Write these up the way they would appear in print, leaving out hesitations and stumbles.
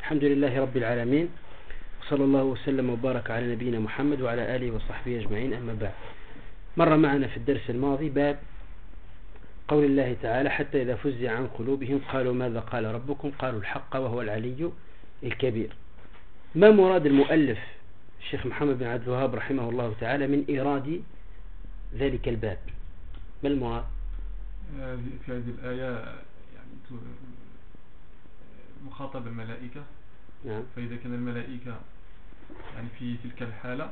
الحمد لله رب العالمين، وصلى الله وسلم وبارك على نبينا محمد وعلى آله وصحبه أجمعين. أما بعد، مر معنا في الدرس الماضي باب قول الله تعالى: حتى إذا فزع عن قلوبهم قالوا ماذا قال ربكم؟ قالوا الحق وهو العلي الكبير. ما مراد المؤلف الشيخ محمد بن عبد الوهاب رحمه الله تعالى من إيراد ذلك الباب؟ ما المراد؟ في هذه الآية يعني مخاطب الملائكة. نعم. فإذا كان الملائكة يعني في تلك الحالة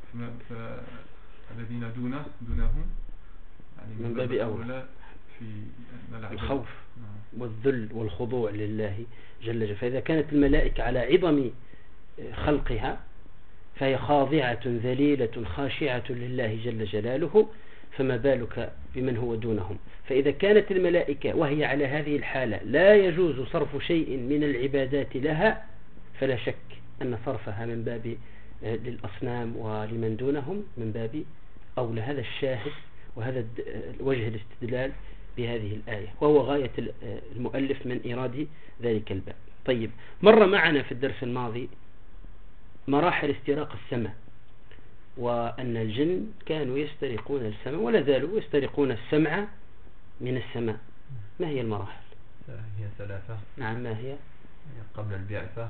فالذين دونهم يعني من باب أولى في الخوف والذل والخضوع لله جل جلاله. فإذا كانت الملائكة على عظم خلقها فهي خاضعة ذليلة خاشعة لله جل جلاله، فما بالك بمن هو دونهم؟ فإذا كانت الملائكة وهي على هذه الحالة لا يجوز صرف شيء من العبادات لها، فلا شك أن صرفها من باب للأصنام ولمن دونهم من باب أولى. هذا الشاهد وهذا وجه الاستدلال بهذه الآية، وهو غاية المؤلف من إيراد ذلك الباب. طيب، مر معنا في الدرس الماضي مراحل استراق السماء، وأن الجن كانوا يسترقون السماء ولا زالوا يسترقون السمع من السماء. ما هي المراحل؟ هي ثلاثة. نعم، ما هي؟ قبل البعثة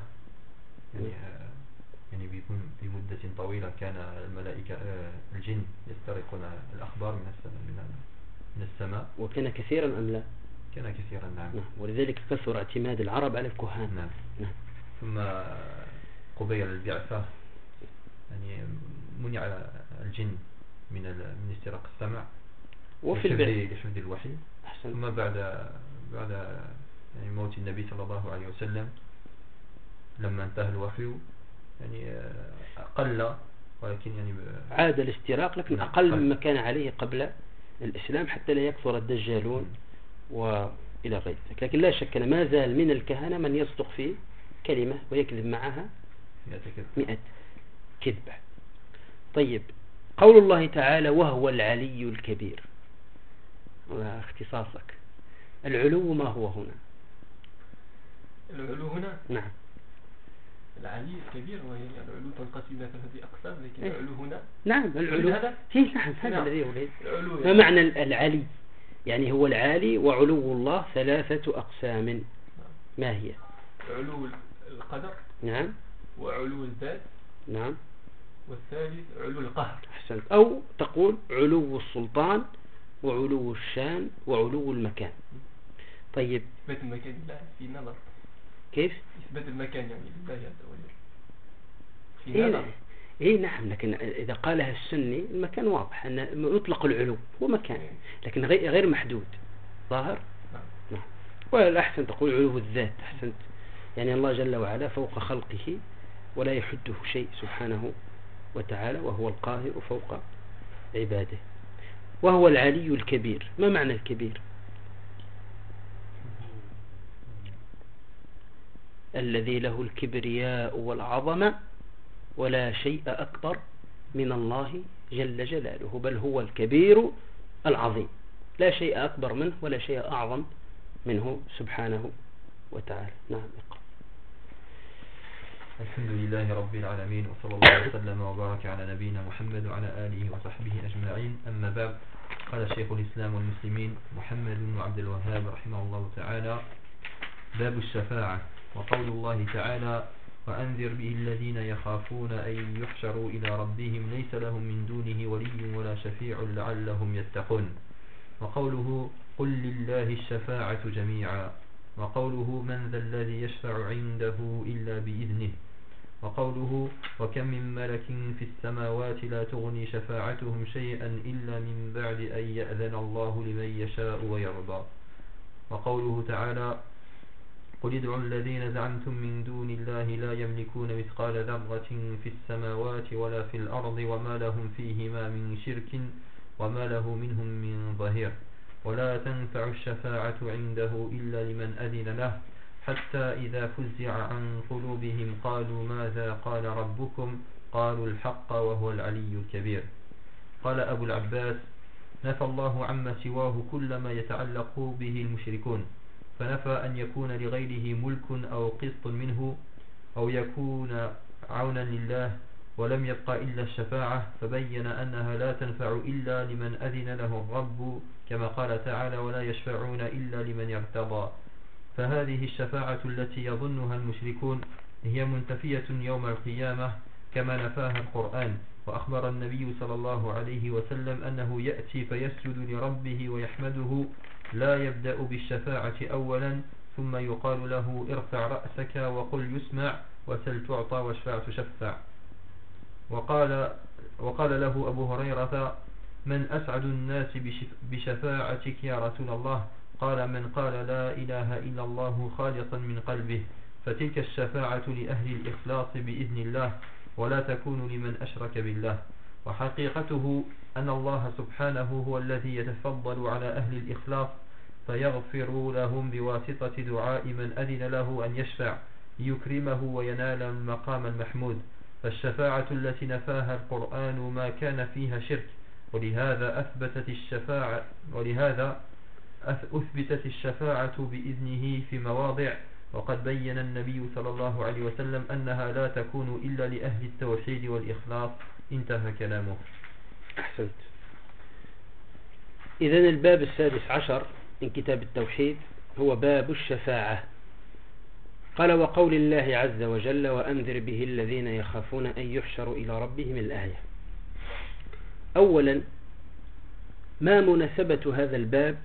يعني بيكون في مدة طويلة كان الملائكة الجن يسترقون الأخبار من السماء. وكان كثيرا أم لا؟ كان كثيرا، نعم. ولذلك كثر اعتماد العرب على الكهان. نعم. ثم قبيل البعثة يعني منع الجن من استراق السمع وفي لحفظ الوحي. ثم بعد يعني موت النبي صلى الله عليه وسلم لما انتهى الوحي يعني قل، ولكن يعني عاد الاستراق، لكن أقل مما كان عليه قبل الإسلام حتى لا يكثر الدجالون وإلى غير ذلك. لكن لا شك أن ما زال من الكهنة من يصدق في كلمة ويكذب معها 100 كذبة. طيب، قول الله تعالى: وهو العلي الكبير، واختصاصك العلو ما هو هنا؟ العلو هنا نعم العلي الكبير، وهي العلو تنقسم إلى 3 أقسام، لكن العلو هنا نعم العلو هذا الذي يولد. ما نعم. معنى العلي؟ يعني هو العالي، وعلو الله 3 أقسام. نعم. ما هي؟ علو القدر. نعم. وعلو الذات. نعم. والثالث علو القهر. أحسنت. أو تقول علو السلطان وعلو الشان وعلو المكان. طيب، إثبات المكان لله في نظر. كيف؟ إثبات المكان يعني لله عز وجل في نظر. إيه نعم، لكن إذا قالها السني المكان واضح أن مطلق العلو هو مكان، لكن غير محدود ظاهر. نعم. والأحسن تقول علو الذات. أحسنت. يعني الله جل وعلا فوق خلقه ولا يحده شيء سبحانه وتعالى، وهو القاهر فوق عباده. وهو العلي الكبير. ما معنى الكبير؟ الذي له الكبرياء والعظمة ولا شيء أكبر من الله جل جلاله، بل هو الكبير العظيم، لا شيء أكبر منه ولا شيء أعظم منه سبحانه وتعالى. نعم. الحمد لله رب العالمين، وصلى الله وسلم وبارك على نبينا محمد وعلى آله وصحبه أجمعين. أما بعد، قال شيخ الإسلام والمسلمين محمد بن عبد الوهاب رحمه الله تعالى: باب الشفاعة. وقول الله تعالى: وأنذر به الذين يخافون أن يحشروا إلى ربهم ليس لهم من دونه ولي ولا شفيع لعلهم يتقون. وقوله: قل لله الشفاعة جميعا. وقوله: من ذا الذي يشفع عنده إلا بإذنه. وقوله: وكم من ملك في السماوات لا تغني شفاعتهم شيئا إلا من بعد أن يأذن الله لمن يشاء ويرضى. وقوله تعالى: قل ادعوا الذين زعمتم من دون الله لا يملكون مثقال ذرة في السماوات ولا في الأرض وما لهم فيهما من شرك وما له منهم من ظهير ولا تنفع الشفاعة عنده إلا لمن أذن له حتى إذا فزع عن قلوبهم قالوا ماذا قال ربكم؟ قالوا الحق وهو العلي الكبير. قال أبو العباس: نفى الله عما سواه كل ما يتعلق به المشركون، فنفى أن يكون لغيره ملك أو قسط منه، أو يكون عونا لله، ولم يبق إلا الشفاعة، فبين أنها لا تنفع إلا لمن أذن له الرب، كما قال تعالى: ولا يشفعون إلا لمن ارتضى. فهذه الشفاعة التي يظنها المشركون هي منتفية يوم القيامة كما نفاها القرآن. وأخبر النبي صلى الله عليه وسلم أنه يأتي فيسجد لربه ويحمده، لا يبدأ بالشفاعة أولا، ثم يقال له: ارفع رأسك وقل يسمع، وسل تعطى، واشفع تشفع. وقال له أبو هريرة: من أسعد الناس بشفاعتك يا رسول الله؟ قال: من قال لا إله إلا الله خالصا من قلبه، فتلك الشفاعة لأهل الإخلاص بإذن الله، ولا تكون لمن أشرك بالله. وحقيقته أن الله سبحانه هو الذي يتفضل على أهل الإخلاص فيغفر لهم بواسطة دعاء من أذن له أن يشفع ليكرمه وينال المقام المحمود. فالشفاعة التي نفاها القرآن ما كان فيها شرك، ولهذا أثبتت الشفاعة بإذنه في مواضع، وقد بين النبي صلى الله عليه وسلم أنها لا تكون إلا لأهل التوحيد والإخلاص. انتهى كلامه. أحسنت. إذن الباب السادس عشر من كتاب التوحيد هو باب الشفاعة. قال: وقول الله عز وجل: وأنذر به الذين يخافون أن يحشروا إلى ربهم. الآية. أولا، ما مناسبة هذا الباب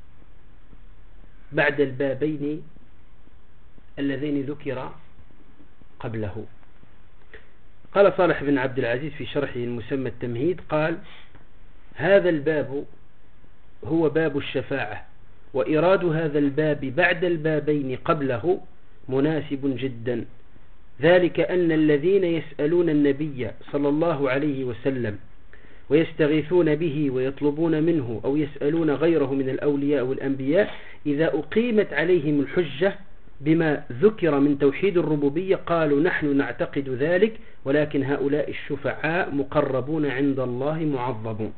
بعد البابين اللذين ذكر قبله؟ قال صالح بن عبد العزيز في شرحه المسمى التمهيد، قال: هذا الباب هو باب الشفاعة، وإراد هذا الباب بعد البابين قبله مناسب جدا، ذلك أن الذين يسألون النبي صلى الله عليه وسلم ويستغيثون به ويطلبون منه أو يسألون غيره من الأولياء والأنبياء، إذا أقيمت عليهم الحجة بما ذكر من توحيد الربوبية قالوا: نحن نعتقد ذلك، ولكن هؤلاء الشفعاء مقربون عند الله معظمون.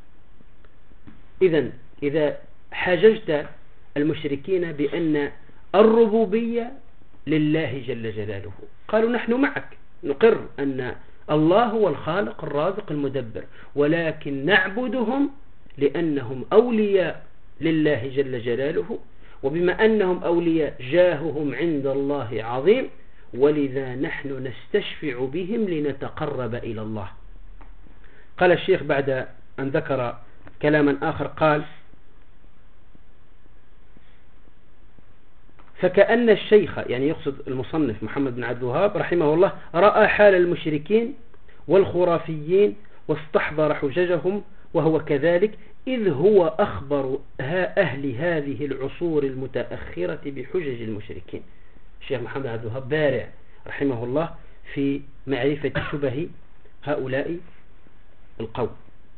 إذا حججت المشركين بأن الربوبية لله جل جلاله، قالوا: نحن معك، نقر أن الله هو الخالق الرازق المدبر، ولكن نعبدهم لأنهم أولياء لله جل جلاله، وبما أنهم أولياء جاههم عند الله عظيم، ولذا نحن نستشفع بهم لنتقرب إلى الله. قال الشيخ بعد أن ذكر كلاما آخر، قال: فكأن الشيخ، يعني يقصد المصنف محمد بن عبد الوهاب رحمه الله، رأى حال المشركين والخرافيين واستحضر حججهم، وهو كذلك، إذ هو أخبر أهل هذه العصور المتأخرة بحجج المشركين. الشيخ محمد بن عبد الوهاب بارع رحمه الله في معرفة شبه هؤلاء القوم.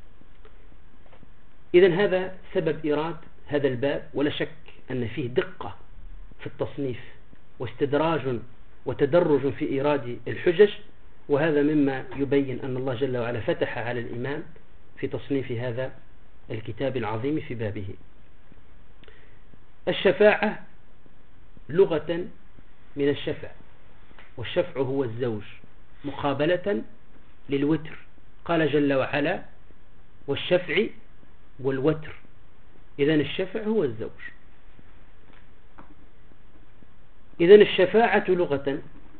إذن هذا سبب إيراد هذا الباب، ولا شك أن فيه دقة في التصنيف واستدراج وتدرج في إيراد الحجج، وهذا مما يبين أن الله جل وعلا فتح على الإمام في تصنيف هذا الكتاب العظيم في بابه. الشفاعة لغة من الشفع، والشفع هو الزوج مقابلة للوتر. قال جل وعلا: والشفع والوتر. إذن الشفع هو الزوج. إذن الشفاعة لغة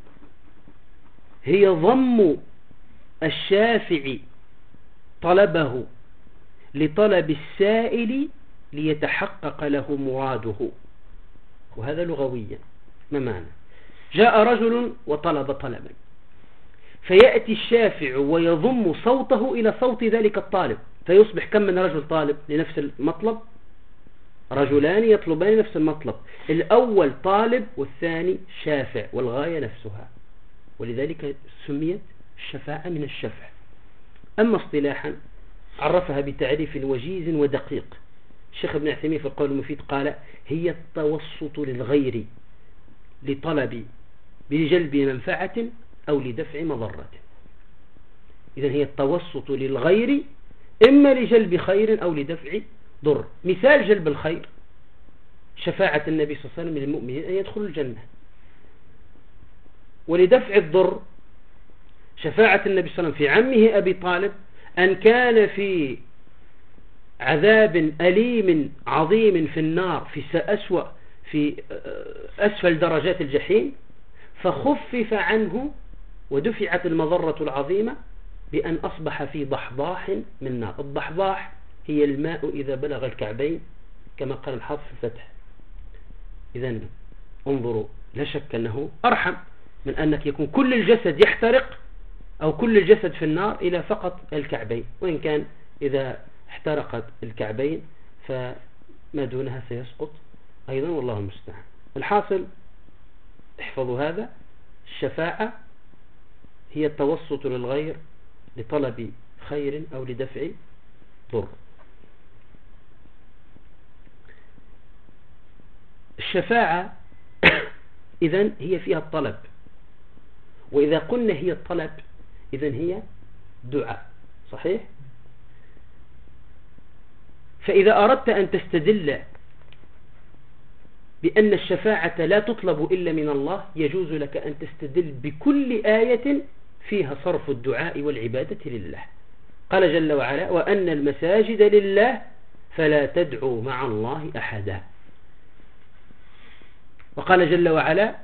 هي ضم الشافع طلبه لطلب السائل ليتحقق له مراده. وهذا لغويا ما معنى؟ جاء رجل وطلب طلبا، فيأتي الشافع ويضم صوته إلى صوت ذلك الطالب، فيصبح كم من رجل طالب لنفس المطلب؟ رجلان يطلبان نفس المطلب، الأول طالب والثاني شافع، والغاية نفسها، ولذلك سميت الشفاعة من الشفع. أما اصطلاحا عرفها بتعريف وجيز ودقيق. الشيخ ابن عثيمين في القول المفيد قال: هي التوسط للغير لطلب بجلب منفعة أو لدفع مضرة. إذن هي التوسط للغير إما لجلب خير أو لدفع ضر. مثال جلب الخير شفاعة النبي صلى الله عليه وسلم للمؤمنين أن يدخلوا الجنة، ولدفع الضر شفاعة النبي صلى الله عليه وسلم في عمه أبي طالب أن كان في عذاب أليم عظيم في النار في أسفل درجات الجحيم، فخفف عنه ودفعت المضرة العظيمة بأن أصبح في ضحضاح من نار. الضحضاح هي الماء إذا بلغ الكعبين كما قال الحافظ في الفتح. إذن انظروا، لا شك أنه أرحم من أنك يكون كل الجسد يحترق أو كل الجسد في النار إلى فقط الكعبين، وإن كان إذا احترقت الكعبين فما دونها سيسقط أيضا، والله المستعان. الحاصل احفظوا هذا: الشفاعة هي التوسط للغير لطلب خير أو لدفع ضر. الشفاعة إذن هي فيها الطلب، وإذا قلنا هي الطلب إذن هي دعاء، صحيح؟ فإذا أردت أن تستدل بأن الشفاعة لا تطلب إلا من الله، يجوز لك أن تستدل بكل آية فيها صرف الدعاء والعبادة لله. قال جل وعلا: وأن المساجد لله فلا تدعوا مع الله أحدا. وقال جل وعلا: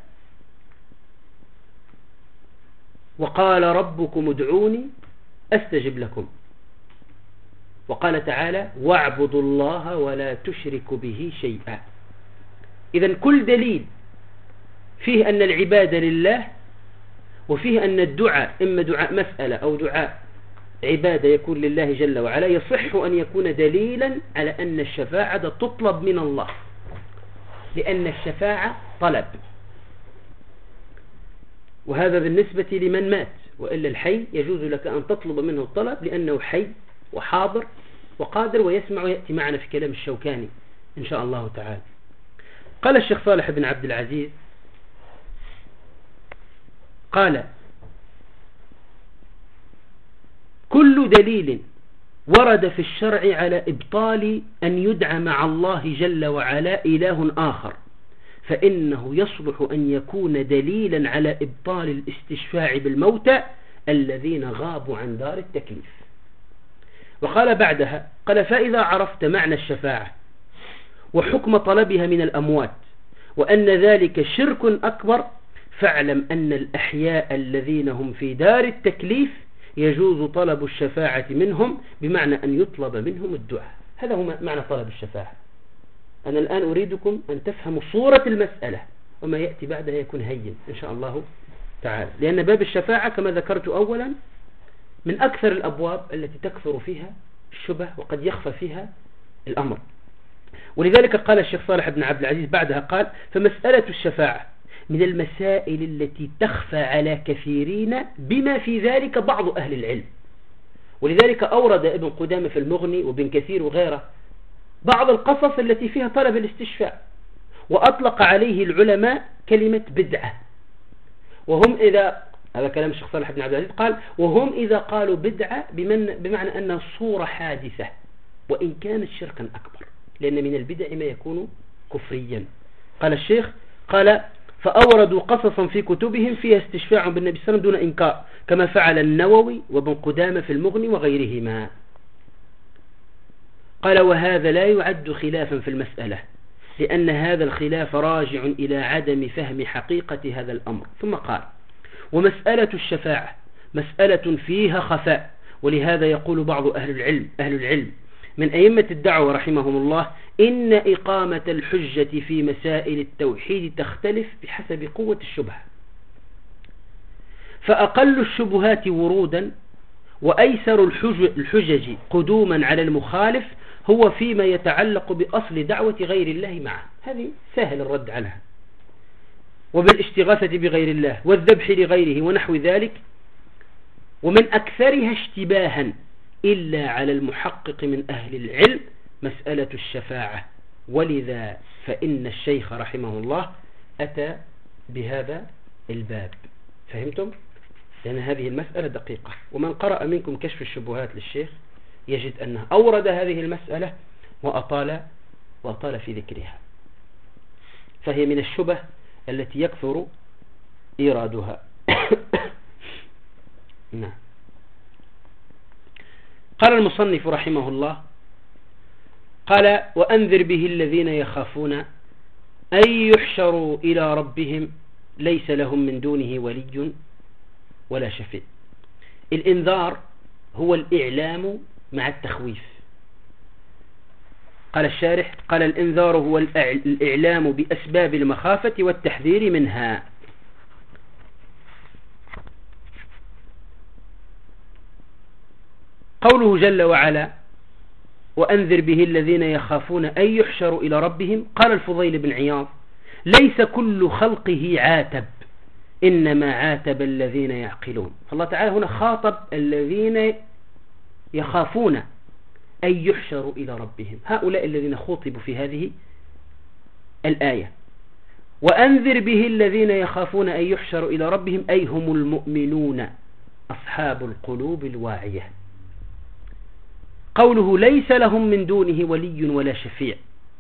وقال ربكم ادعوني أستجب لكم. وقال تعالى: واعبدوا الله ولا تشركوا به شيئا. إذن كل دليل فيه أن العبادة لله، وفيه أن الدعاء إما دعاء مسألة أو دعاء عبادة يكون لله جل وعلا، يصح أن يكون دليلا على أن الشفاعة تطلب من الله، لأن الشفاعة طلب. وهذا بالنسبة لمن مات، وإلا الحي يجوز لك أن تطلب منه الطلب لأنه حي وحاضر وقادر ويسمع، ويأتي معنا في كلام الشوكاني إن شاء الله تعالى. قال الشيخ صالح بن عبد العزيز قال: كل دليل ورد في الشرع على إبطال أن يدعى مع الله جل وعلا إله آخر فإنه يصلح أن يكون دليلا على إبطال الاستشفاع بالموتى الذين غابوا عن دار التكليف. وقال بعدها: قال: فإذا عرفت معنى الشفاعة وحكم طلبها من الأموات وأن ذلك شرك أكبر، فاعلم أن الأحياء الذين هم في دار التكليف يجوز طلب الشفاعة منهم، بمعنى أن يطلب منهم الدعاء. هذا هو معنى طلب الشفاعة. أنا الآن أريدكم أن تفهموا صورة المسألة، وما يأتي بعدها يكون هين إن شاء الله تعالى، لأن باب الشفاعة كما ذكرت أولا من أكثر الأبواب التي تكثر فيها الشبه وقد يخفى فيها الأمر. ولذلك قال الشيخ صالح بن عبد العزيز بعدها قال: فمسألة الشفاعة من المسائل التي تخفى على كثيرين بما في ذلك بعض أهل العلم. ولذلك أورد ابن قدامة في المغني وابن كثير وغيره بعض القصص التي فيها طلب الاستشفاء، وأطلق عليه العلماء كلمة بدعة. وهم إذا، هذا كلام الشيخ صالح بن عبد العزيز، قال: وهم إذا قالوا بدعة بمعنى أنها صورة حادثة وإن كانت شركا أكبر، لأن من البدع ما يكون كفريا. قال الشيخ: قال: فأوردوا قصصا في كتبهم فيها استشفاع بالنبي صلى الله عليه وسلم دون إنكار، كما فعل النووي وابن قدامة في المغني وغيرهما. قال: وهذا لا يعد خلافا في المسألة، لأن هذا الخلاف راجع إلى عدم فهم حقيقة هذا الأمر. ثم قال: ومسألة الشفاعة مسألة فيها خفاء، ولهذا يقول بعض أهل العلم من أئمة الدعوة رحمهم الله: إن إقامة الحجة في مسائل التوحيد تختلف بحسب قوة الشبهة، فأقل الشبهات ورودا وأيسر الحجج قدوما على المخالف هو فيما يتعلق بأصل دعوة غير الله معه. هذه سهل الرد عنها، وبالاستغاثة بغير الله والذبح لغيره ونحو ذلك، ومن أكثرها اشتباها إلا على المحقق من أهل العلم مسألة الشفاعة. ولذا فإن الشيخ رحمه الله أتى بهذا الباب. فهمتم؟ لأن هذه المسألة دقيقة، ومن قرأ منكم كشف الشبهات للشيخ يجد أنه أورد هذه المسألة وأطال في ذكرها، فهي من الشبه التي يكثر إيرادها. نعم. قال المصنف رحمه الله قال وأنذر به الذين يخافون أن يحشروا إلى ربهم ليس لهم من دونه ولي ولا شفيع. الإنذار هو الإعلام مع التخويف. قال الشارح قال الإنذار هو الإعلام بأسباب المخافة والتحذير منها. قوله جل وعلا وأنذر به الذين يخافون أن يحشروا إلى ربهم، قال الفضيل بن عياض ليس كل خلقه عاتب، إنما عاتب الذين يعقلون. فالله تعالى هنا خاطب الذين يخافون أن يحشروا إلى ربهم، هؤلاء الذين خاطبوا في هذه الآية. وأنذر به الذين يخافون أن يحشروا إلى ربهم أي هم المؤمنون أصحاب القلوب الواعية. قوله ليس لهم من دونه ولي ولا شفيع،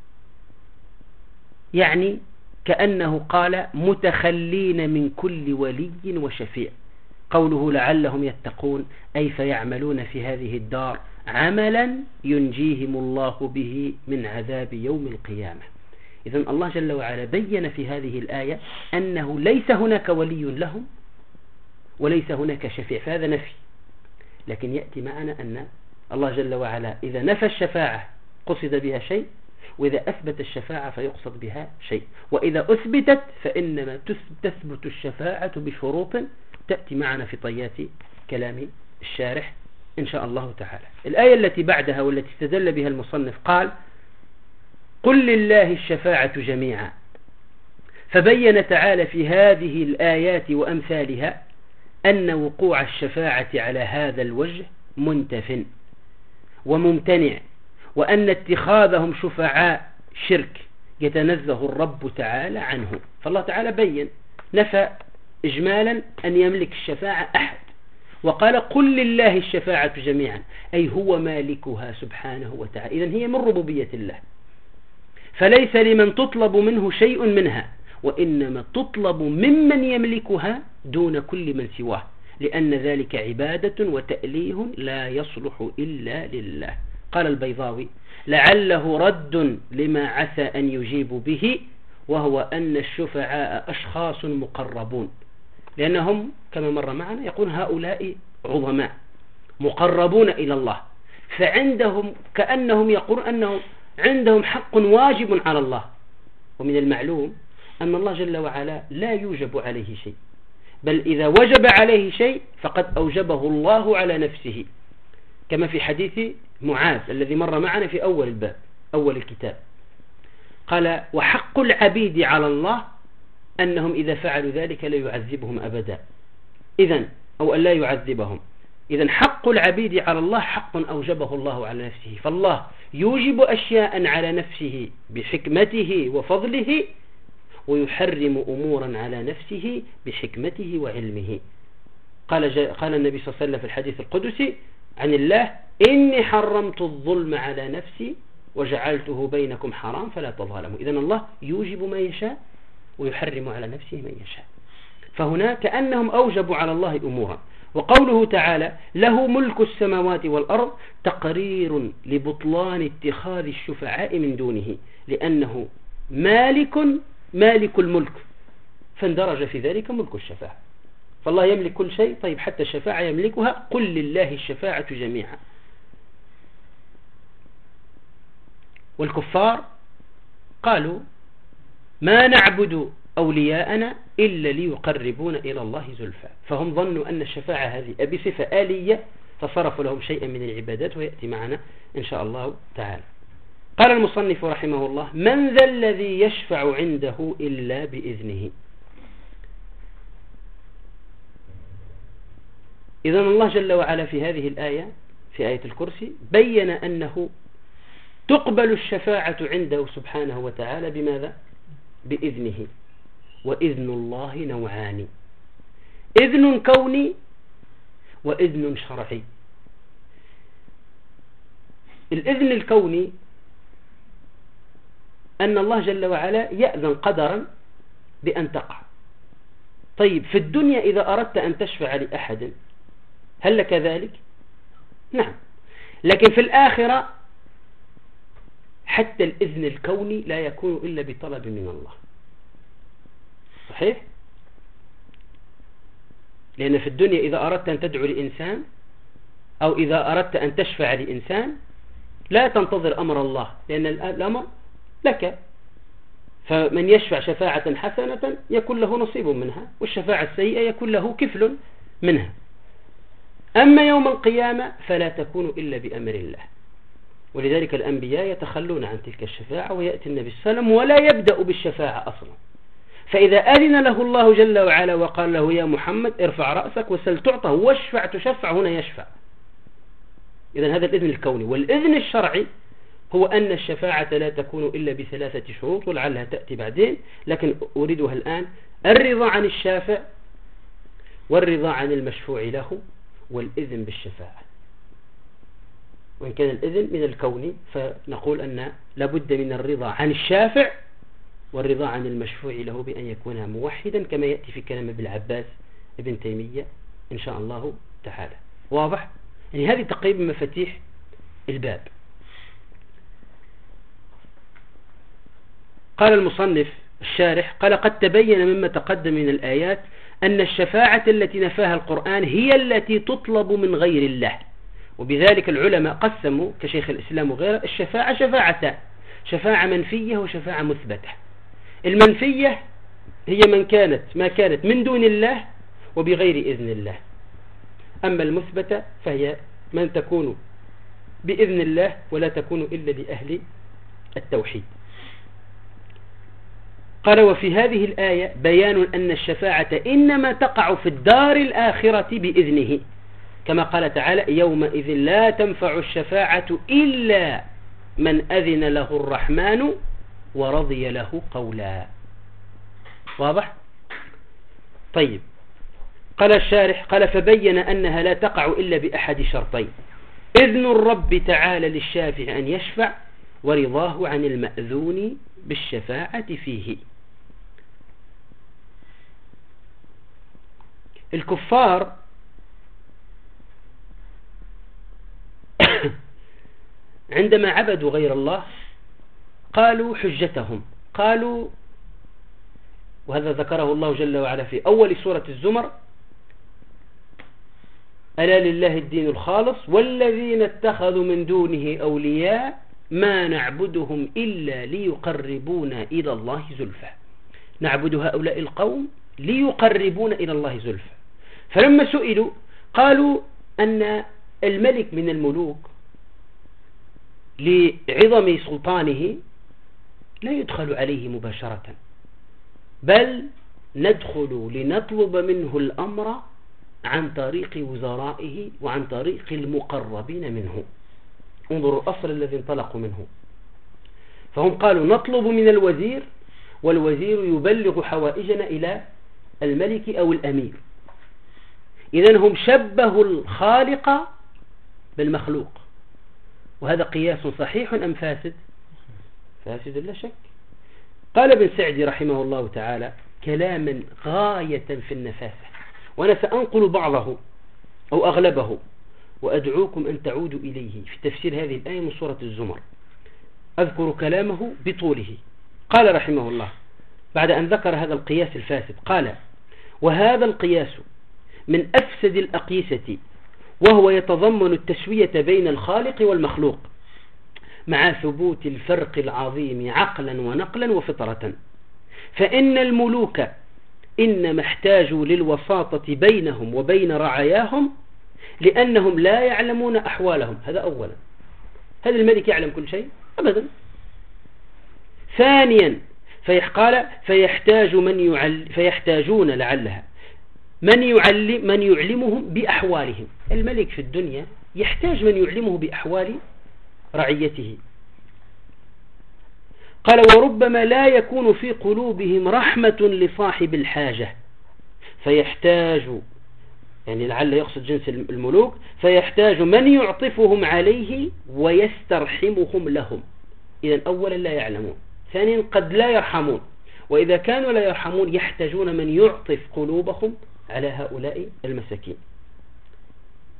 يعني كأنه قال متخلين من كل ولي وشفيع. قوله لعلهم يتقون أي فيعملون في هذه الدار عملا ينجيهم الله به من عذاب يوم القيامة. إذن الله جل وعلا بين في هذه الآية أنه ليس هناك ولي لهم وليس هناك شفيع، فهذا نفي. لكن يأتي معنا أن الله جل وعلا إذا نفى الشفاعة قصد بها شيء، وإذا أثبت الشفاعة فيقصد بها شيء، وإذا أثبتت فإنما تثبت الشفاعة بشروط تأتي معنا في طيات كلام الشارح إن شاء الله تعالى. الآية التي بعدها والتي استدل بها المصنف قال قل لله الشفاعة جميعا، فبين تعالى في هذه الآيات وأمثالها أن وقوع الشفاعة على هذا الوجه منتف وممتنع، وأن اتخاذهم شفعاء شرك يتنزه الرب تعالى عنه. فالله تعالى بين نفى إجمالا أن يملك الشفاعة أحد، وقال قل لله الشفاعة جميعا أي هو مالكها سبحانه وتعالى. إذن هي من ربوبية الله، فليس لمن تطلب منه شيء منها، وإنما تطلب ممن يملكها دون كل من سواه، لأن ذلك عبادة وتأليه لا يصلح إلا لله. قال البيضاوي لعله رد لما عسى أن يجيب به، وهو أن الشفعاء أشخاص مقربون، لأنهم كما مر معنا يقول هؤلاء عظماء مقربون إلى الله، فعندهم كأنهم يقولون أنهم عندهم حق واجب على الله. ومن المعلوم أن الله جل وعلا لا يوجب عليه شيء، بل إذا وجب عليه شيء فقد أوجبه الله على نفسه، كما في حديث معاذ الذي مر معنا في أول الباب أول الكتاب. قال وحق العبيد على الله أنهم إذا فعلوا ذلك لا يعذبهم أبدا، إذن أو أن لا يعذبهم. إذن حق العبيد على الله حق أوجبه الله على نفسه، فالله يوجب أشياء على نفسه بحكمته وفضله، ويحرم أمورا على نفسه بحكمته وعلمه. قال النبي صلى الله عليه وسلم في الحديث القدسي عن الله إني حرمت الظلم على نفسي وجعلته بينكم حرام فلا تظالموا. إذن الله يوجب ما يشاء ويحرم على نفسه من يشاء، فهنا كأنهم أوجبوا على الله أمورا. وقوله تعالى له ملك السماوات والأرض تقرير لبطلان اتخاذ الشفعاء من دونه، لأنه مالك الملك، فاندرج في ذلك ملك الشفاعة. فالله يملك كل شيء، طيب حتى الشفاعة يملكها. قل لله الشفاعة جميعا. والكفار قالوا ما نعبد أولياءنا إلا ليقربون إلى الله زلفى، فهم ظنوا أن الشفاعة هذه بصفة آلية فصرفوا لهم شيئا من العبادات، ويأتي معنا إن شاء الله تعالى. قال المصنف رحمه الله من ذا الذي يشفع عنده إلا بإذنه. إذن الله جل وعلا في هذه الآية في آية الكرسي بين أنه تقبل الشفاعة عنده سبحانه وتعالى بماذا؟ بإذنه. وإذن الله نوعان، إذن كوني وإذن شرعي. الإذن الكوني أن الله جل وعلا يأذن قدرا بأن تقع. طيب في الدنيا إذا أردت أن تشفع لأحد هل لك ذلك؟ نعم. لكن في الآخرة حتى الإذن الكوني لا يكون إلا بطلب من الله. صحيح؟ لأن في الدنيا إذا أردت أن تدعو لإنسان أو إذا أردت أن تشفع لإنسان لا تنتظر أمر الله، لأن الأمر لك. فمن يشفع شفاعة حسنة يكون له نصيب منها، والشفاعة السيئة يكون له كفل منها. أما يوم القيامة فلا تكون إلا بأمر الله، ولذلك الأنبياء يتخلون عن تلك الشفاعة ويأتي النبي صلى الله عليه وسلم ولا يبدأ بالشفاعة أصلا. فإذا أذن له الله جل وعلا وقال له يا محمد ارفع رأسك وسل تعطى واشفع تشفع، هنا يشفع. إذن هذا الإذن الكوني. والإذن الشرعي هو أن الشفاعة لا تكون إلا بثلاثة شروط ولعلها تأتي بعدين، لكن أريدها الآن: الرضا عن الشافع، والرضا عن المشفوع له، والإذن بالشفاعة. وإن كان الإذن من الكون فنقول أن لابد من الرضا عن الشافع والرضا عن المشفوع له بأن يكون موحدا، كما يأتي في كلام ابن العباس ابن تيمية إن شاء الله تعالى. واضح؟ يعني هذه تقريبا مفاتيح الباب. قال المصنف الشارح: قال قد تبين مما تقدم من الآيات أن الشفاعة التي نفاها القرآن هي التي تطلب من غير الله، وبذلك العلماء قسموا كشيخ الإسلام وغيره الشفاعة شفاعتان: شفاعة منفية وشفاعة مثبتة. المنفية هي ما كانت من دون الله وبغير إذن الله، أما المثبتة فهي من تكون بإذن الله ولا تكون إلا لأهل التوحيد. قال: وفي هذه الآية بيان أن الشفاعة إنما تقع في الدار الآخرة بإذنه، كما قال تعالى: يومئذ لا تنفع الشفاعة إلا من أذن له الرحمن ورضي له قولا. واضح؟ طيب. قال الشارح: قال فبين أنها لا تقع إلا بأحد شرطين: إذن الرب تعالى للشافع أن يشفع، ورضاه عن المأذون بالشفاعة فيه. الكفار عندما عبدوا غير الله قالوا حجتهم، قالوا، وهذا ذكره الله جل وعلا في أول سورة الزمر: ألا لله الدين الخالص والذين اتخذوا من دونه أولياء ما نعبدهم إلا ليقربونا إلى الله زلفى. نعبد هؤلاء القوم ليقربونا إلى الله زلفى. فلما سئلوا قالوا أن الملك من الملوك لعظم سلطانه لا يدخل عليه مباشرة، بل ندخل لنطلب منه الأمر عن طريق وزرائه وعن طريق المقربين منه. انظروا الأصل الذي انطلقوا منه. فهم قالوا نطلب من الوزير، والوزير يبلغ حوائجنا إلى الملك أو الأمير. إذن هم شبهوا الخالق بالمخلوق، وهذا قياس صحيح أم فاسد؟ فاسد لا شك. قال ابن سعدي رحمه الله تعالى كلاما غاية في النفاسة، وأنا سأنقل بعضه أو أغلبه وأدعوكم أن تعودوا إليه في تفسير هذه الآية من سورة الزمر. أذكر كلامه بطوله. قال رحمه الله بعد أن ذكر هذا القياس الفاسد: قال: وهذا القياس من أفسد الأقيسة، وهو يتضمن التسوية بين الخالق والمخلوق مع ثبوت الفرق العظيم عقلا ونقلا وفطرة. فإن الملوك إنما احتاجوا للوساطة بينهم وبين رعاياهم لأنهم لا يعلمون أحوالهم. هذا أولا. هل الملك يعلم كل شيء؟ أبدا. ثانيا قال: فيحتاجون لعلها من يعلمهم بأحوالهم. الملك في الدنيا يحتاج من يعلمه بأحوال رعيته. قال: وربما لا يكون في قلوبهم رحمة لصاحب الحاجة فيحتاج، يعني لعل يقصد جنس الملوك، فيحتاج من يعطفهم عليه ويسترحمهم لهم. إذن أولا لا يعلمون، ثانيا قد لا يرحمون، وإذا كانوا لا يرحمون يحتاجون من يعطف قلوبهم على هؤلاء المساكين.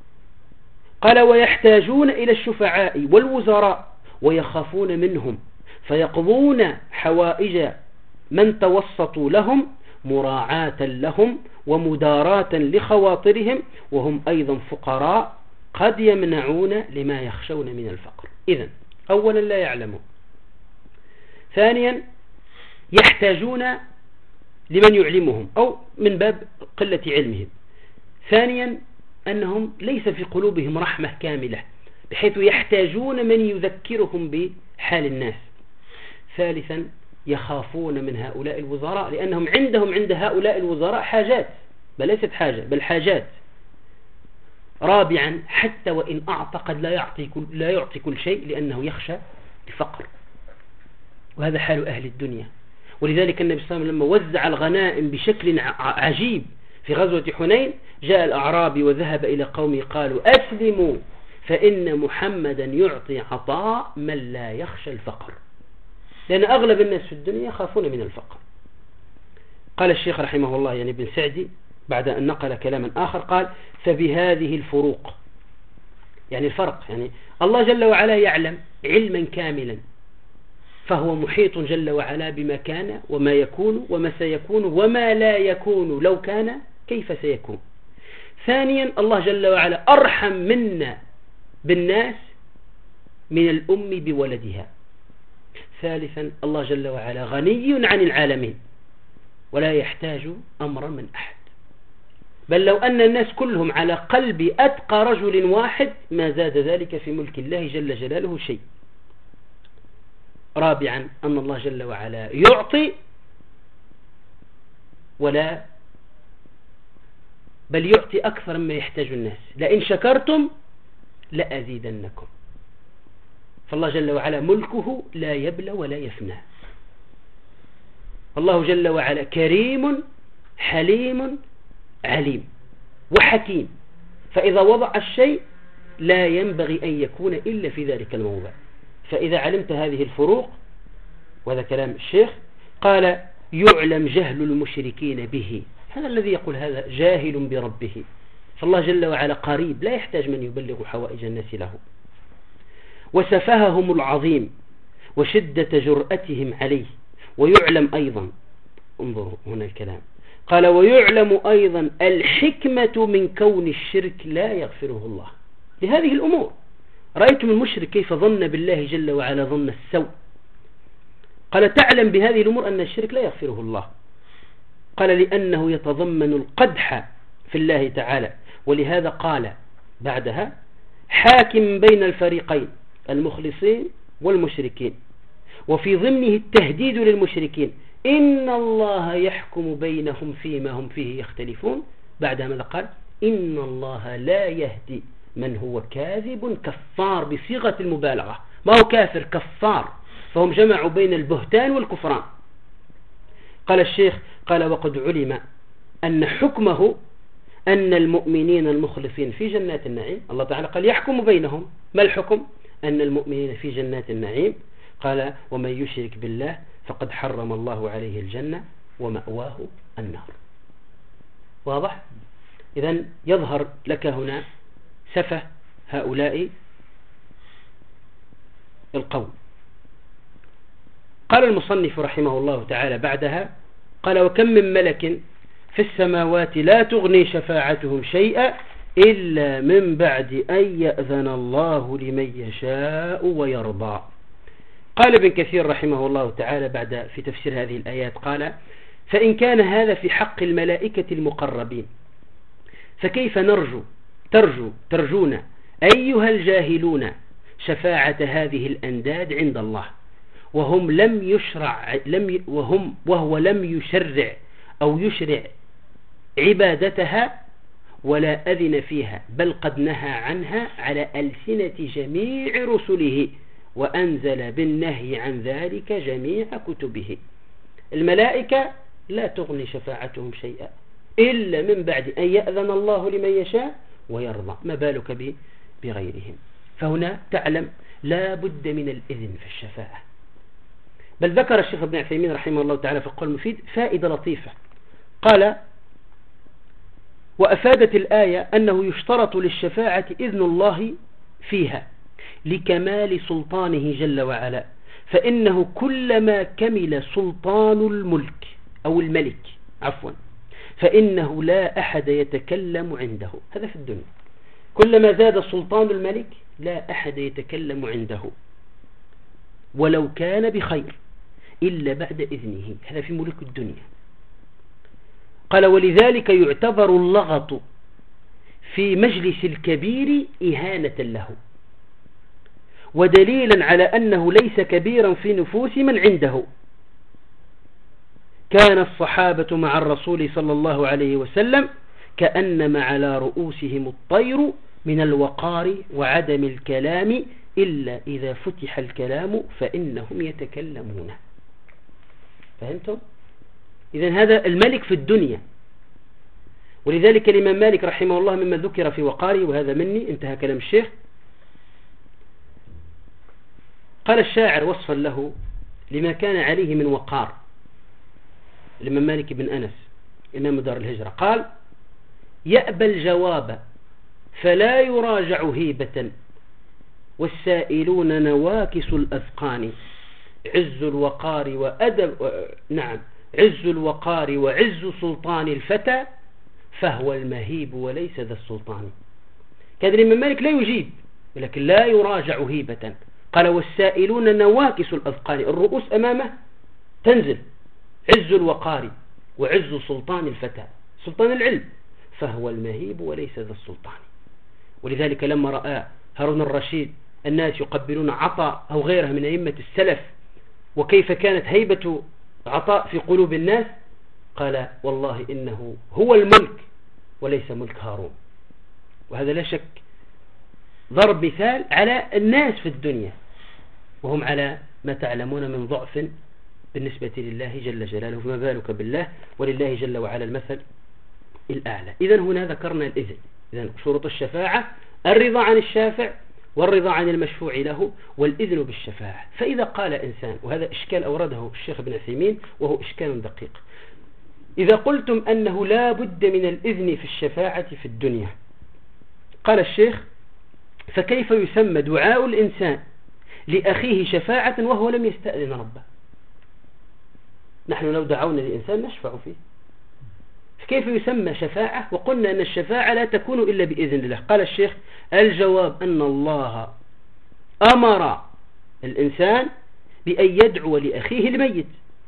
قال ويحتاجون إلى الشفعاء والوزراء ويخافون منهم فيقضون حوائج من توسطوا لهم مراعاة لهم ومداراة لخواطرهم وهم أيضا فقراء قد يمنعون لما يخشون من الفقر. إذن أولا لا يعلمون، ثانيا يحتاجون لمن يعلمهم أو من باب قلة علمهم، ثانيا أنهم ليس في قلوبهم رحمة كاملة بحيث يحتاجون من يذكرهم بحال الناس، ثالثا يخافون من هؤلاء الوزراء لأنهم عند هؤلاء الوزراء حاجات، بل ليست حاجة بل حاجات، رابعا حتى وإن أعطى قد لا يعطي كل شيء لأنه يخشى الفقر، وهذا حال أهل الدنيا. ولذلك النبي صلى الله عليه وسلم لما وزع الغنائم بشكل عجيب في غزوة حنين جاء الأعرابي وذهب إلى قومه قالوا أسلموا فإن محمدا يعطي عطاء من لا يخشى الفقر، لأن أغلب الناس في الدنيا يخافون من الفقر. قال الشيخ رحمه الله يعني ابن سعدي بعد أن نقل كلاما آخر قال فبهذه الفروق، يعني الفرق، يعني الله جل وعلا يعلم علما كاملا فهو محيط جل وعلا بما كان وما يكون وما سيكون وما لا يكون لو كان كيف سيكون. ثانيا الله جل وعلا أرحم منا بالناس من الأم بولدها. ثالثا الله جل وعلا غني عن العالمين ولا يحتاج أمرا من أحد، بل لو أن الناس كلهم على قلب أتقى رجل واحد ما زاد ذلك في ملك الله جل جلاله شيء. رابعا أن الله جل وعلا يعطي ولا بل يعطي أكثر مما يحتاج الناس، لئن شكرتم لأزيدنكم. فالله جل وعلا ملكه لا يبلى ولا يفنى. الله جل وعلا كريم حليم عليم وحكيم، فإذا وضع الشيء لا ينبغي أن يكون إلا في ذلك الموضع. فإذا علمت هذه الفروق، وهذا كلام الشيخ، قال يعلم جهل المشركين به، هذا الذي يقول هذا جاهل بربه، فالله جل وعلا قريب لا يحتاج من يبلغ حوائج الناس له. وسفههم العظيم وشدة جرأتهم عليه، ويعلم أيضا، انظروا هنا الكلام، قال ويعلم أيضا الحكمة من كون الشرك لا يغفره الله لهذه الأمور. رأيتم المشرك كيف ظن بالله جل وعلا ظن السوء، قال تعلم بهذه الأمور أن الشرك لا يغفره الله، قال لأنه يتضمن القدح في الله تعالى، ولهذا قال بعدها حاكم بين الفريقين المخلصين والمشركين، وفي ضمنه التهديد للمشركين إن الله يحكم بينهم فيما هم فيه يختلفون. بعدها ماذا قال؟ إن الله لا يهدي من هو كاذب كفار، بصيغة المبالغة، ما هو كافر كفار، فهم جمعوا بين البهتان والكفران. قال الشيخ قال وقد علم أن حكمه أن المؤمنين المخلصين في جنات النعيم، الله تعالى قال يحكم بينهم، ما الحكم؟ أن المؤمنين في جنات النعيم، قال ومن يشرك بالله فقد حرم الله عليه الجنة ومأواه النار. واضح؟ إذن يظهر لك هنا سفه هؤلاء القوم. قال المصنف رحمه الله تعالى بعدها قال وكم من ملك في السماوات لا تغني شفاعتهم شيئا إلا من بعد أن يأذن الله لمن يشاء ويرضى. قال ابن كثير رحمه الله تعالى بعد في تفسير هذه الآيات قال فإن كان هذا في حق الملائكة المقربين فكيف ترجون أيها الجاهلون شفاعة هذه الأنداد عند الله وهو لم يشرع أو يشرع عبادتها ولا أذن فيها، بل قد نهى عنها على ألسنة جميع رسله وأنزل بالنهي عن ذلك جميع كتبه. الملائكة لا تغني شفاعتهم شيئا إلا من بعد أن يأذن الله لمن يشاء ويرضى، ما بالك بغيرهم. فهنا تعلم لا بد من الإذن في الشفاعة. بل ذكر الشيخ ابن عثيمين رحمه الله تعالى في القول المفيد فائدة لطيفة، قال وأفادت الآية أنه يشترط للشفاعة إذن الله فيها لكمال سلطانه جل وعلا، فإنه كلما كمل سلطان الملك أو الملك فإنه لا أحد يتكلم عنده. هذا في الدنيا، كلما زاد سلطان الملك لا أحد يتكلم عنده ولو كان بخير إلا بعد إذنه. هذا في ملك الدنيا. قال ولذلك يعتبر اللغط في مجلس الكبير إهانة له، ودليلا على أنه ليس كبيرا في نفوس من عنده. كان الصحابة مع الرسول صلى الله عليه وسلم كأنما على رؤوسهم الطير من الوقار وعدم الكلام إلا إذا فتح الكلام فإنهم يتكلمون. فهمتم؟ إذن هذا الملك في الدنيا. ولذلك الإمام مالك رحمه الله مما ذكر في وقاره، وهذا مني انتهى كلام الشيخ، قال الشاعر وصفا له لما كان عليه من وقار، الإمام مالك بن أنس إمام دار الهجرة، قال يأبى الجواب فلا يراجع هيبة والسائلون نواكس الأذقان عز الوقار وأدب عز الوقار وعز سلطان الفتى فهو المهيب وليس ذا السلطان. كان الإمام مالك لا يجيب ولكن لا يراجع هيبة. قال والسائلون نواكس الأذقان، الرؤوس أمامه تنزل. عز الوقار وعز سلطان الفتى، سلطان العلم، فهو المهيب وليس ذا السلطان. ولذلك لما رأى هارون الرشيد الناس يقبلون عطاء أو غيره من أئمة السلف وكيف كانت هيبة عطاء في قلوب الناس، قال والله إنه هو الملك وليس ملك هارون. وهذا لا شك ضرب مثال على الناس في الدنيا وهم على ما تعلمون من ضعف بالنسبة لله جل جلاله، فما بالك بالله ولله جل وعلا المثل الأعلى. إذن هنا ذكرنا الإذن. إذن شروط الشفاعة الرضا عن الشافع والرضا عن المشفوع له والإذن بالشفاعة. فإذا قال إنسان، وهذا إشكال أورده الشيخ ابن عثيمين وهو إشكال دقيق، إذا قلتم أنه لا بد من الإذن في الشفاعة في الدنيا، قال الشيخ فكيف يسمى دعاء الإنسان لأخيه شفاعة وهو لم يستأذن ربه؟ نحن لو دعونا لإنسان نشفع فيه، كيف يسمى شفاعة وقلنا أن الشفاعة لا تكون إلا بإذن الله؟ قال الشيخ الجواب أن الله أمر الإنسان بأن يدعو لأخيه الميت،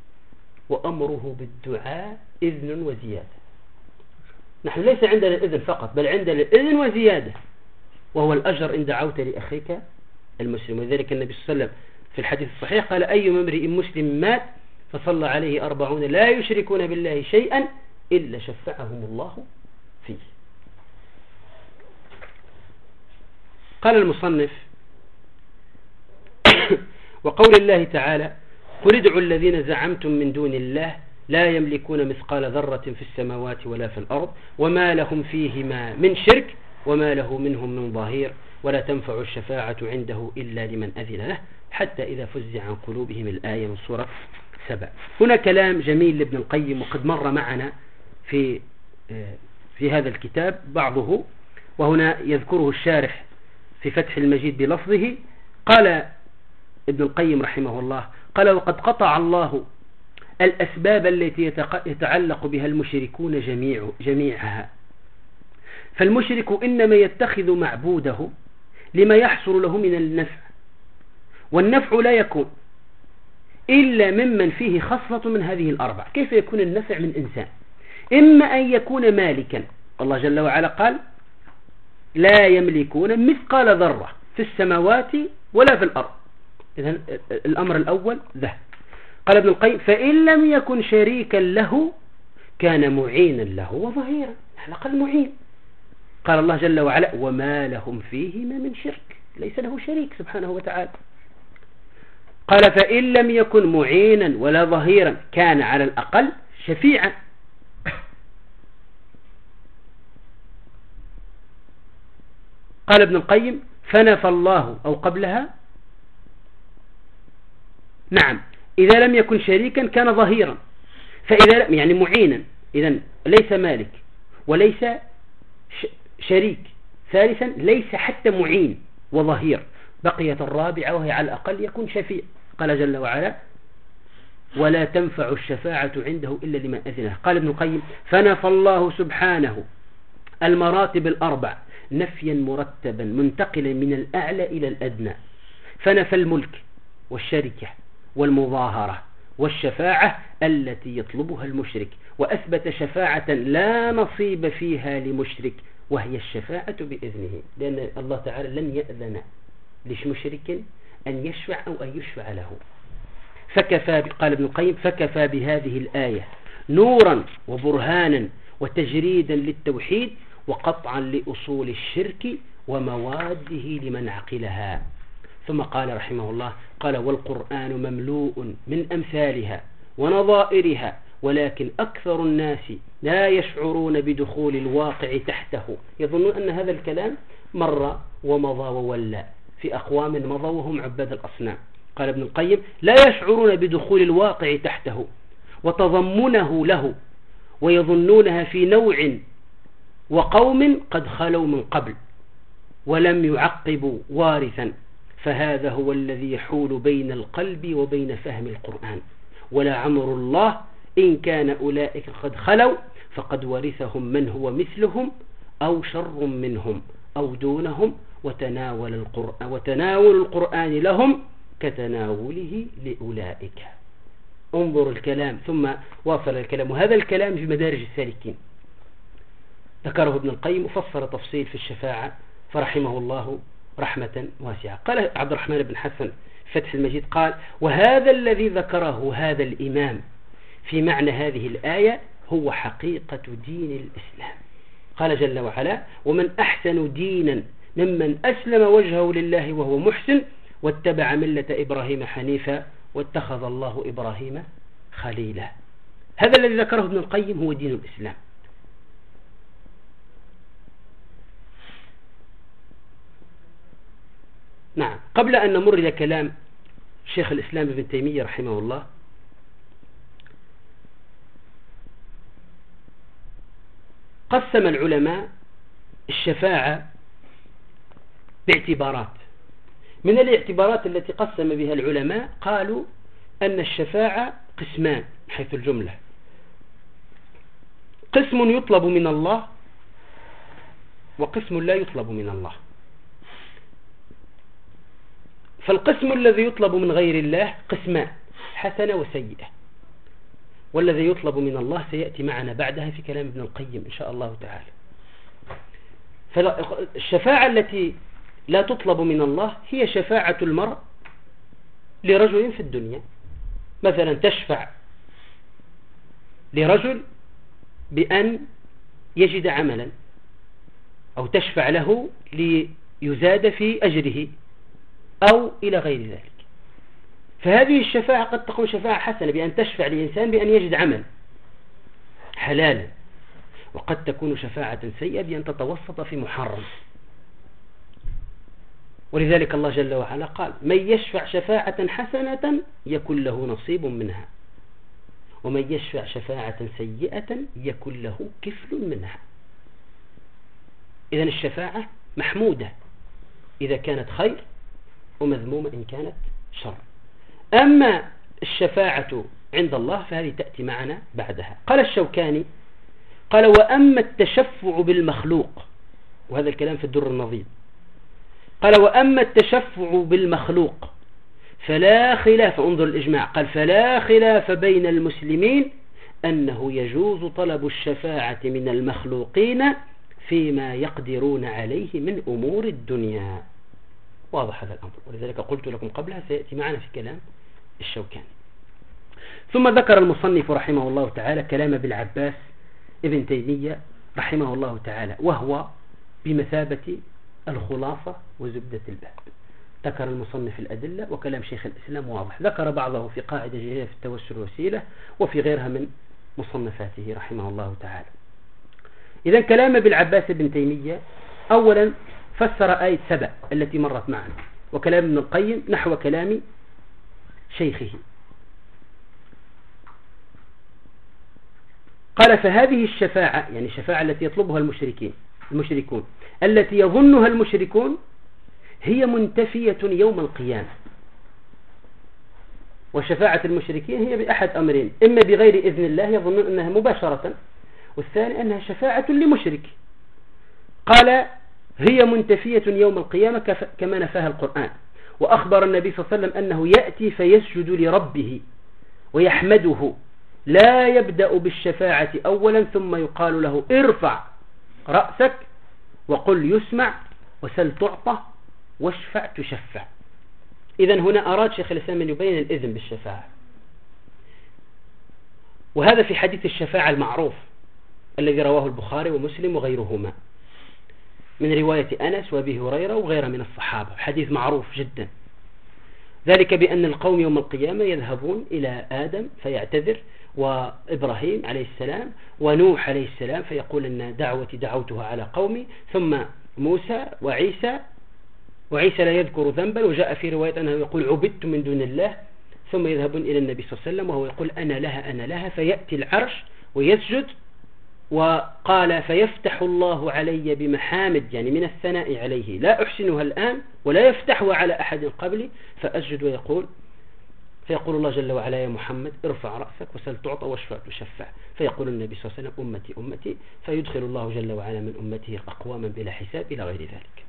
وأمره بالدعاء إذن وزيادة. نحن ليس عندنا الإذن فقط بل عندنا الإذن وزيادة، وهو الأجر إن دعوت لأخيك المسلم. وذلك النبي صلى الله عليه وسلم في الحديث الصحيح قال أي امرئ مسلم مات فصلى عليه 40 لا يشركون بالله شيئا إلا شفعهم الله فيه. قال المصنف وقول الله تعالى قل ادعوا الذين زعمتم من دون الله لا يملكون مثقال ذرة في السماوات ولا في الأرض وما لهم فيهما من شرك وما له منهم من ظهير ولا تنفع الشفاعة عنده إلا لمن أذن له حتى إذا فزع عن قلوبهم. الآية من سورة 7. هنا كلام جميل لابن القيم وقد مر معنا في هذا الكتاب بعضه، وهنا يذكره الشارح في فتح المجيد بلفظه. قال ابن القيم رحمه الله قال وقد قطع الله الأسباب التي يتعلق بها المشركون جميعها، فالمشرك إنما يتخذ معبوده لما يحصل له من النفع، والنفع لا يكون إلا ممن فيه خصلة من هذه الأربع. كيف يكون النفع من إنسان؟ إما أن يكون مالكا، الله جل وعلا قال لا يملكون مثقال ذرة في السماوات ولا في الأرض. إذن الأمر الأول ذا. قال ابن القيم فإن لم يكن شريكا له كان معينا له وظهيرا، على الأقل معين. قال الله جل وعلا وما لهم فيهما من شرك، ليس له شريك سبحانه وتعالى. قال فإن لم يكن معينا ولا ظهيرا كان على الأقل شفيعا. قال ابن القيم فنفى الله أو قبلها نعم إذا لم يكن شريكا كان ظهيرا، فإذا يعني معينا، إذن ليس مالك وليس شريك. ثالثا ليس حتى معين وظهير. بقيت الرابعة وهي على الأقل يكون شفيع. قال جل وعلا ولا تنفع الشفاعة عنده إلا لمن أذنه. قال ابن القيم فنفى الله سبحانه المراتب الأربع نفيا مرتبا منتقلا من الأعلى إلى الأدنى. فنفى الملك والشركة والمظاهرة والشفاعة التي يطلبها المشرك، وأثبت شفاعة لا نصيب فيها لمشرك وهي الشفاعة بإذنه، لأن الله تعالى لن يأذن لمشرك أن يشفع أو أن يشفع له. فكفى، قال ابن القيم فكفى بهذه الآية نورا وبرهانا وتجريدا للتوحيد وقطعا لأصول الشرك ومواده لمن عقلها. ثم قال رحمه الله قال والقرآن مملوء من أمثالها ونظائرها ولكن أكثر الناس لا يشعرون بدخول الواقع تحته. يظنون أن هذا الكلام مر ومضى وولى في أقوام مضى وهم عباد الأصنام. قال ابن القيم لا يشعرون بدخول الواقع تحته وتضمنه له، ويظنونها في نوع وقوم قد خلوا من قبل ولم يعقبوا وارثا، فهذا هو الذي يحول بين القلب وبين فهم القرآن. ولا عمر الله إن كان أولئك قد خلوا فقد ورثهم من هو مثلهم أو شر منهم أو دونهم، وتناول القرآن لهم كتناوله لأولئك. انظر الكلام ثم واصل الكلام، وهذا الكلام في مدارج السالكين ذكره ابن القيم وفصل تفصيل في الشفاعة فرحمه الله رحمة واسعة. قال عبد الرحمن بن حسن فتح المجيد قال وهذا الذي ذكره هذا الإمام في معنى هذه الآية هو حقيقة دين الإسلام. قال جل وعلا ومن أحسن دينا ممن أسلم وجهه لله وهو محسن واتبع ملة إبراهيم حنيفا واتخذ الله إبراهيم خليلا. هذا الذي ذكره ابن القيم هو دين الإسلام. نعم. قبل أن نمر إلى كلام شيخ الإسلام ابن تيمية رحمه الله، قسم العلماء الشفاعة باعتبارات. من الاعتبارات التي قسم بها العلماء قالوا أن الشفاعة قسمان حيث الجملة، قسم يطلب من الله وقسم لا يطلب من الله. فالقسم الذي يطلب من غير الله قسمان حسنة وسيئة، والذي يطلب من الله سيأتي معنا بعدها في كلام ابن القيم إن شاء الله تعالى. فالشفاعة التي لا تطلب من الله هي شفاعة المرء لرجل في الدنيا، مثلا تشفع لرجل بأن يجد عملا، أو تشفع له ليزاد في أجره، أو إلى غير ذلك. فهذه الشفاعة قد تكون شفاعة حسنة بأن تشفع لإنسان بأن يجد عمل حلالا، وقد تكون شفاعة سيئة بأن تتوسط في محرم. ولذلك الله جل وعلا قال من يشفع شفاعة حسنة يكن له نصيب منها، ومن يشفع شفاعة سيئة يكن له كفل منها. إذن الشفاعة محمودة إذا كانت خير، ومذمومة إن كانت شر. أما الشفاعة عند الله فهذه تأتي معنا بعدها. قال الشوكاني قال وأما التشفع بالمخلوق، وهذا الكلام في الدر النظير، قال وأما التشفع بالمخلوق فلا خلاف، انظر الإجماع، قال فلا خلاف بين المسلمين أنه يجوز طلب الشفاعة من المخلوقين فيما يقدرون عليه من أمور الدنيا. واضح هذا الأمر، ولذلك قلت لكم قبلها سيأتي معنا في كلام الشوكاني. ثم ذكر المصنف رحمه الله تعالى كلام ابن العباس ابن تيمية رحمه الله تعالى، وهو بمثابة الخلاصة وزبدة الباب. ذكر المصنف الأدلة وكلام شيخ الإسلام واضح، ذكر بعضه في قاعدة جيدة في التوسل وسيلة وفي غيرها من مصنفاته رحمه الله تعالى. إذن كلام ابن العباس ابن تيمية أولا فسر آية 7 التي مرت معنا، وكلام ابن القيم نحو كلام شيخه. قال فهذه الشفاعة، يعني الشفاعة التي يطلبها المشركين، المشركون التي يظنها المشركون هي منتفية يوم القيامة. وشفاعة المشركين هي بأحد أمرين: إما بغير إذن الله يظنون أنها مباشرة، والثاني أنها شفاعة لمشرك. قال هي منتفية يوم القيامة كما نفاها القرآن. وأخبر النبي صلى الله عليه وسلم أنه يأتي فيسجد لربه ويحمده، لا يبدأ بالشفاعة أولا ثم يقال له ارفع رأسك وقل يسمع وسل تعطى واشفع تشفع. إذن هنا أراد شيخ الإسلام أن يبين الإذن بالشفاعة، وهذا في حديث الشفاعة المعروف الذي رواه البخاري ومسلم وغيرهما من رواية أنس وأبي هريرة وغيره من الصحابة، حديث معروف جدا. ذلك بأن القوم يوم القيامة يذهبون إلى آدم فيعتذر، وإبراهيم عليه السلام، ونوح عليه السلام فيقول أن دعوتي دعوتها على قومي، ثم موسى وعيسى لا يذكر ذنبا، وجاء في رواية أنه يقول عبدت من دون الله، ثم يذهبون إلى النبي صلى الله عليه وسلم وهو يقول أنا لها أنا لها، فيأتي العرش ويسجد، وقال فيفتح الله علي بمحامد، يعني من الثناء عليه لا أحسنها الآن ولا يفتحها على أحد قبلي، فأسجد ويقول فيقول الله جل وعلا يا محمد ارفع رأسك وسل تعطى واشفع تشفع، فيقول النبي صلى الله عليه وسلم أمتي أمتي، فيدخل الله جل وعلا من أمته أقواما بلا حساب إلى غير ذلك.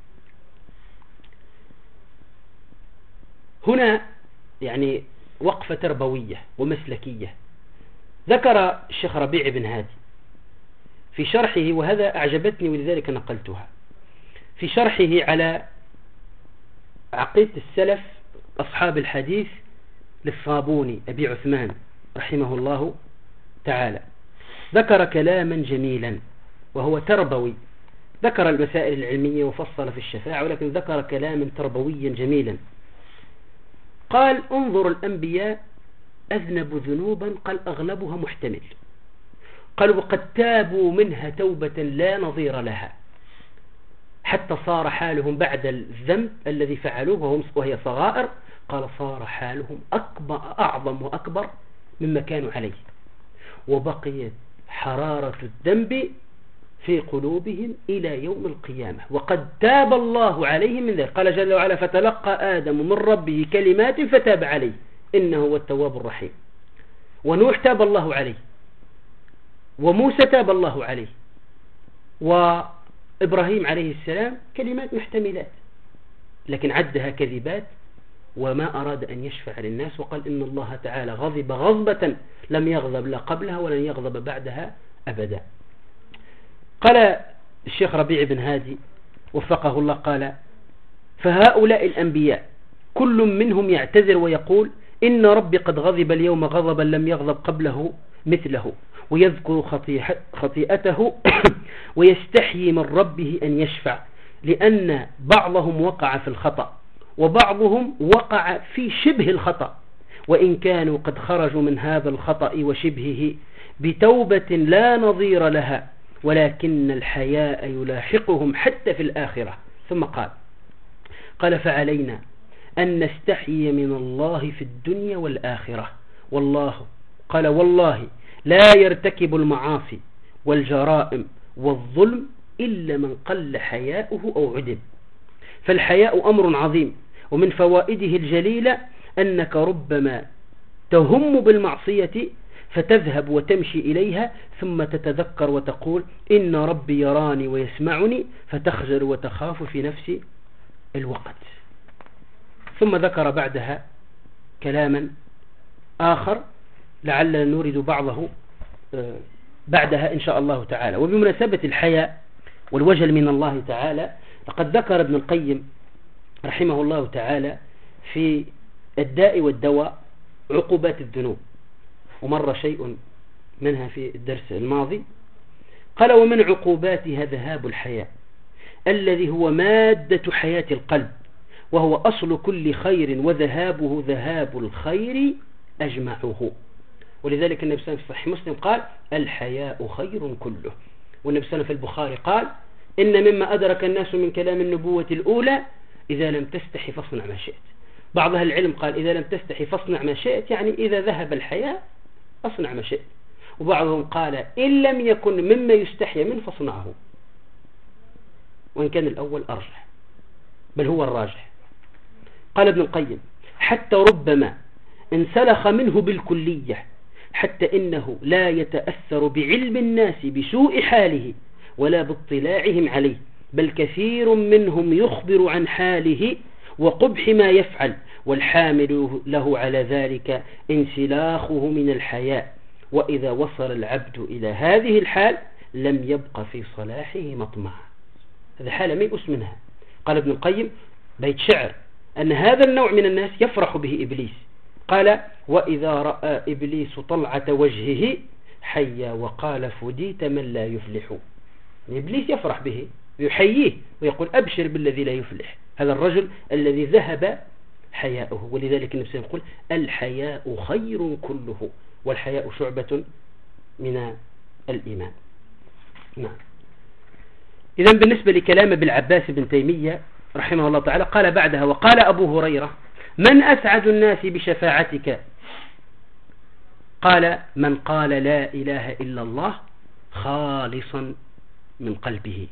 هنا يعني وقفة تربوية ومسلكية. ذكر الشيخ ربيع بن هادي في شرحه، وهذا أعجبتني ولذلك نقلتها، في شرحه على عقيدة السلف أصحاب الحديث للصابوني أبي عثمان رحمه الله تعالى، ذكر كلاما جميلا وهو تربوي. ذكر المسائل العلمية وفصل في الشفاعة، ولكن ذكر كلاما تربويا جميلا. قال انظر الأنبياء أذنبوا ذنوبا قال أغلبها محتمل، قال وقد تابوا منها توبة لا نظير لها، حتى صار حالهم بعد الذنب الذي فعلوه وهي صغائر، قال صار حالهم أعظم وأكبر مما كانوا عليه، وبقيت حرارة الذنب في قلوبهم إلى يوم القيامة، وقد تاب الله عليهم من ذلك. قال جل وعلا فتلقى آدم من ربه كلمات فتاب عليه إنه هو التواب الرحيم. ونوح تاب الله عليه، وموسى تاب الله عليه، وإبراهيم عليه السلام كلمات محتملات لكن عدها كذبات، وما أراد أن يشفع للناس، وقال إن الله تعالى غضب غضبة لم يغضب لا قبلها ولن يغضب بعدها أبدا. قال الشيخ ربيع بن هادي وفقه الله قال فهؤلاء الأنبياء كل منهم يعتذر ويقول إن ربي قد غضب اليوم غضبا لم يغضب قبله مثله، ويذكر خطيئته ويستحيي من ربه أن يشفع، لأن بعضهم وقع في الخطأ وبعضهم وقع في شبه الخطأ، وإن كانوا قد خرجوا من هذا الخطأ وشبهه بتوبة لا نظير لها، ولكن الحياء يلاحقهم حتى في الآخرة. ثم قال فعلينا أن نستحيي من الله في الدنيا والآخرة، والله لا يرتكب المعاصي والجرائم والظلم إلا من قل حياؤه أو عدم. فالحياء أمر عظيم، ومن فوائده الجليلة أنك ربما تهم بالمعصية فتذهب وتمشي إليها ثم تتذكر وتقول إن ربي يراني ويسمعني، فتخجل وتخاف في نفس الوقت. ثم ذكر بعدها كلاما آخر لعلنا نريد بعضه بعدها إن شاء الله تعالى. وبمناسبة الحياء والوجل من الله تعالى، لقد ذكر ابن القيم رحمه الله تعالى في الداء والدواء عقوبات الذنوب، ومر شيء منها في الدرس الماضي. قال ومن عقوباتها ذهاب الحياء الذي هو مادة حياة القلب، وهو أصل كل خير، وذهابه ذهاب الخير أجمعه. ولذلك النبي صلى الله عليه وسلم في صحيح مسلم قال الحياء خير كله. والنبي صلى الله عليه وسلم في البخاري قال إن مما أدرك الناس من كلام النبوة الأولى إذا لم تستحي فاصنع ما شئت. بعض أهل العلم قال إذا لم تستحي فاصنع ما شئت، يعني إذا ذهب الحياء أصنع ما شئت. وبعضهم قال إن لم يكن مما يستحي منه فاصنعه. وإن كان الأول أرجح، بل هو الراجح. قال ابن القيم: حتى ربما انسلخ منه بالكلية، حتى إنه لا يتأثر بعلم الناس بسوء حاله ولا باطلاعهم عليه، بل كثير منهم يخبر عن حاله وقبح ما يفعل، والحامل له على ذلك انسلاخه من الحياء، وإذا وصل العبد إلى هذه الحال لم يبق في صلاحه مطمع. هذا حالة ما يؤس منها. قال ابن القيم بيت شعر أن هذا النوع من الناس يفرح به إبليس. قال: وإذا رأى إبليس طلعة وجهه حيا وقال فديت من لا يفلح. إبليس يفرح به ويحييه ويقول: أبشر بالذي لا يفلح، هذا الرجل الذي ذهب حياؤه. ولذلك النبي يقول: الحياء خير كله، والحياء شعبة من الإيمان. نعم. إذن بالنسبة لكلام ابن العباس بن تيمية رحمه الله تعالى، قال بعدها: وقال أبو هريرة: من أسعد الناس بشفاعتك؟ قال: من قال لا إله إلا الله خالصا من قلبه.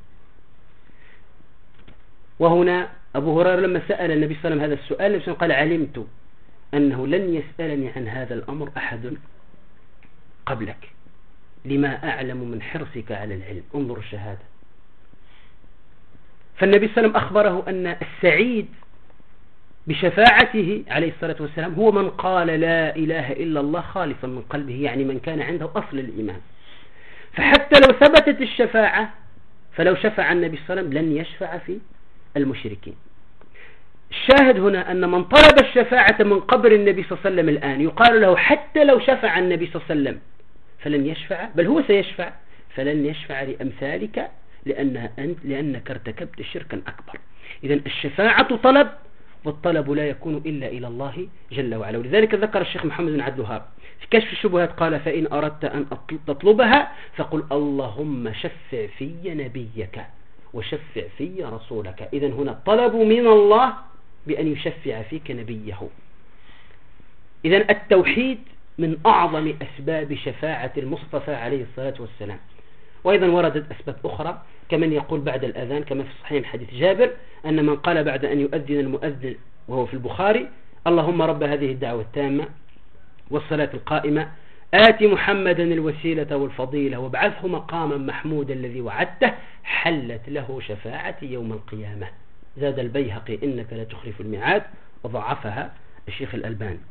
وهنا أبو هريرة لما سأل النبي صلى الله عليه وسلم هذا السؤال، النبي صلى الله عليه وسلم قال: علمت أنه لن يسألني عن هذا الأمر أحد قبلك، لما أعلم من حرصك على العلم. انظر الشهادة. فالنبي صلى الله عليه وسلم أخبره أن السعيد بشفاعته عليه الصلاة والسلام هو من قال لا إله إلا الله خالصا من قلبه، يعني من كان عنده أصل الإيمان. فحتى لو ثبتت الشفاعة، فلو شفع النبي صلى الله عليه وسلم لن يشفع في المشركين. الشاهد هنا أن من طلب الشفاعة من قبر النبي صلى الله عليه وسلم الآن يقال له: حتى لو شفع النبي صلى الله عليه وسلم فلن يشفع، بل هو سيشفع، فلن يشفع لأمثالك لأنك ارتكبت شركا أكبر. إذن الشفاعة طلب، والطلب لا يكون إلا إلى الله جل وعلا. ولذلك ذكر الشيخ محمد بن عبد الوهاب في كشف الشبهات قال: فإن أردت أن تطلبها فقل اللهم شفع في نبيك وشفع في رسولك. إذن هنا الطلب من الله بأن يشفع فيك نبيه. إذن التوحيد من أعظم أسباب شفاعة المصطفى عليه الصلاة والسلام. وأيضا وردت أسباب أخرى كمن يقول بعد الأذان، كما في الصحيح حديث جابر أن من قال بعد أن يؤذن المؤذن وهو في البخاري: اللهم رب هذه الدعوة التامة والصلاة القائمة آت محمدا الوسيلة والفضيلة وابعثه مقاما محمودا الذي وعدته، حلت له شفاعتي يوم القيامة. زاد البيهقي: إنك لا تخلف الميعاد، وضعفها الشيخ الألباني،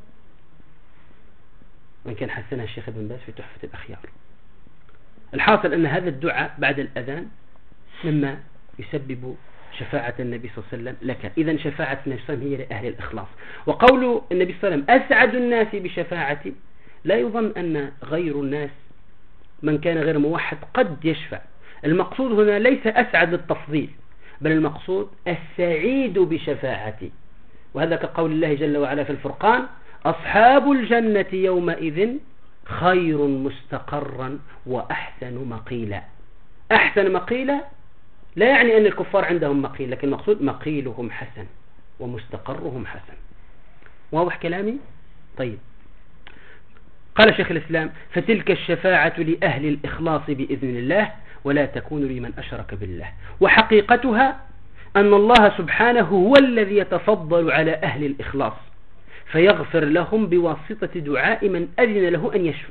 وإن كان حسنها الشيخ ابن باز في تحفة الأخيار. الحاصل أن هذا الدعاء بعد الأذان مما يسبب شفاعة النبي صلى الله عليه وسلم لك. إذن شفاعة النبي صلى الله عليه وسلم هي لأهل الإخلاص. وقول النبي صلى الله عليه وسلم: أسعد الناس بشفاعتي، لا يظن أن غير الناس من كان غير موحد قد يشفع. المقصود هنا ليس أسعد للتفضيل، بل المقصود السعيد بشفاعتي. وهذا كقول الله جل وعلا في الفرقان: أصحاب الجنة يومئذ خير مستقرا وأحسن مقيلا. أحسن مقيلا لا يعني أن الكفار عندهم مقيل، لكن المقصود مقيلهم حسن ومستقرهم حسن. واضح كلامي؟ طيب. قال شيخ الإسلام: فتلك الشفاعة لأهل الإخلاص بإذن الله، ولا تكون لمن أشرك بالله. وحقيقتها أن الله سبحانه هو الذي يتفضل على أهل الإخلاص فيغفر لهم بواسطة دعاء من أذن له أن يشفع.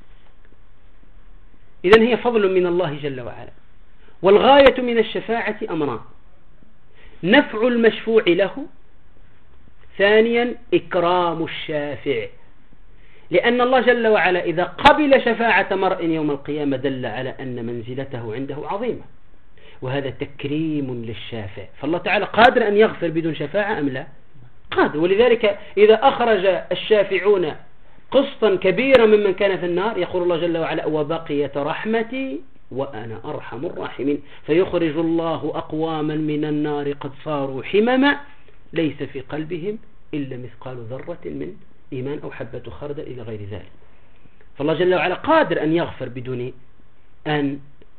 إذن هي فضل من الله جل وعلا. والغاية من الشفاعة أمران: نفع المشفوع له، ثانيا إكرام الشافع. لأن الله جل وعلا إذا قبل شفاعة مرء يوم القيامة دل على أن منزلته عنده عظيمة، وهذا تكريم للشافع. فالله تعالى قادر أن يغفر بدون شفاعة أم لا؟ قادر. ولذلك إذا أخرج الشافعون قسطا كبيرا ممن كان في النار يقول الله جل وعلا: وبقيت رحمتي وأنا أرحم الراحمين. فيخرج الله أقواما من النار قد صاروا حمما ليس في قلبهم إلا مثقال ذرة من إيمان أو حبة خردل إلى غير ذلك. فالله جل وعلا قادر أن يغفر بدون أن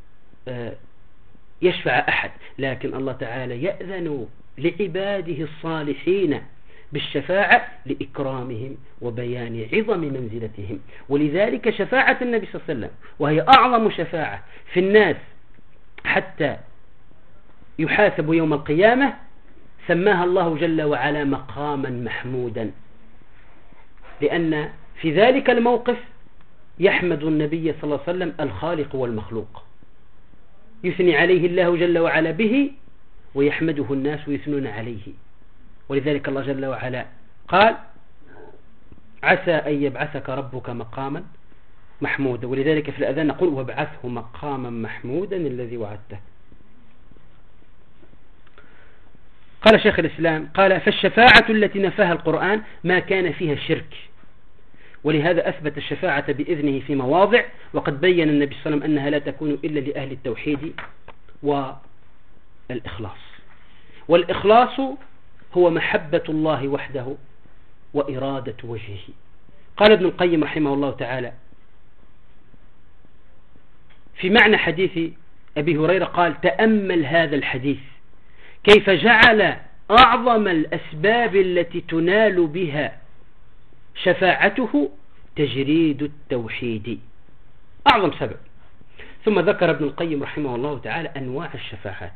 يشفع أحد، لكن الله تعالى يأذن لعباده الصالحين بالشفاعة لإكرامهم وبيان عظم منزلتهم. ولذلك شفاعة النبي صلى الله عليه وسلم وهي أعظم شفاعة في الناس حتى يحاسب يوم القيامة سماها الله جل وعلا مقاما محمودا، لأن في ذلك الموقف يحمد النبي صلى الله عليه وسلم الخالق والمخلوق، يثني عليه الله جل وعلا به ويحمده الناس ويثنون عليه. ولذلك الله جل وعلا قال عسى أن يبعثك ربك مقاما محمودا، ولذلك في الأذان نقول وابعثه مقاما محمودا الذي وعدته. قال شيخ الإسلام قال فالشفاعة التي نفاها القرآن ما كان فيها شرك، ولهذا أثبت الشفاعة بإذنه في مواضع، وقد بين النبي صلى الله عليه وسلم أنها لا تكون إلا لأهل التوحيد والإخلاص. والإخلاص هو محبة الله وحده وإرادة وجهه. قال ابن القيم رحمه الله تعالى في معنى حديث أبي هريرة قال تأمل هذا الحديث كيف جعل أعظم الأسباب التي تنال بها شفاعته تجريد التوحيد، أعظم سبب. ثم ذكر ابن القيم رحمه الله تعالى أنواع الشفاعات.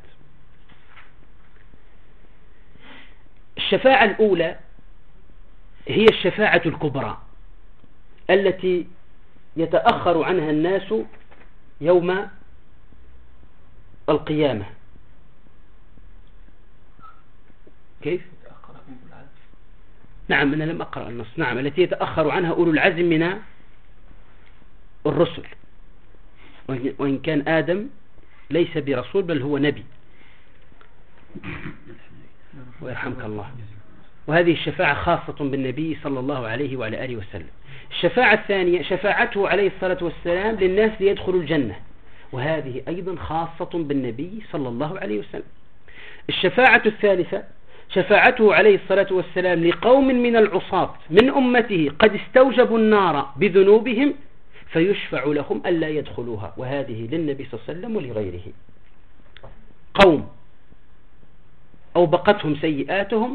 الشفاعة الأولى هي الشفاعة الكبرى التي يتأخر عنها الناس يوم القيامة. كيف؟ نعم أنا لم أقرأ النص. نعم التي يتأخر عنها أولو العزم من الرسل، وإن كان آدم ليس برسول بل هو نبي ويرحمك الله. وهذه الشفاعة خاصة بالنبي صلى الله عليه وعلى آله وسلم. الشفاعة الثانية شفاعته عليه الصلاة والسلام للناس ليدخلوا الجنة، وهذه أيضا خاصة بالنبي صلى الله عليه وسلم. الشفاعة الثالثة شفاعته عليه الصلاة والسلام لقوم من العصاة من أمته قد استوجبوا النار بذنوبهم فيشفع لهم ألا يدخلوها، وهذه للنبي صلى الله عليه وسلم ولغيره. قوم أوبقتهم سيئاتهم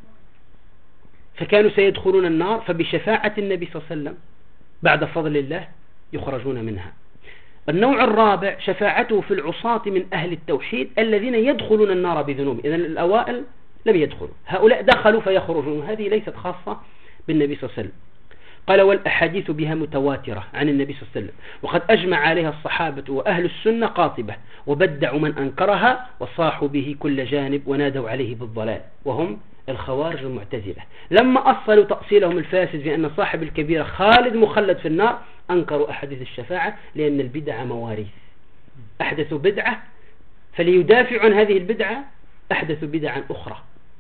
فكانوا سيدخلون النار، فبشفاعة النبي صلى الله عليه وسلم بعد فضل الله يخرجون منها. النوع الرابع شفاعته في العصاة من أهل التوحيد الذين يدخلون النار بذنوب، إذن الأوائل لم يدخلوا، هؤلاء دخلوا فيخرجون، هذه ليست خاصة بالنبي صلى الله عليه وسلم. قال والأحاديث بها متواترة عن النبي صلى الله عليه وسلم، وقد أجمع عليها الصحابة وأهل السنة قاطبة، وبدعوا من أنكرها وصاحوا به كل جانب ونادوا عليه بالضلال، وهم الخوارج المعتزلة. لما أصلوا تأصيلهم الفاسد بأن صاحب الكبيرة خالد مخلد في النار أنكروا أحاديث الشفاعة، لأن البدعة مواريث، أحدثوا بدعة فليدافعوا عن هذه البدعة أحدثوا بدعا أخرى،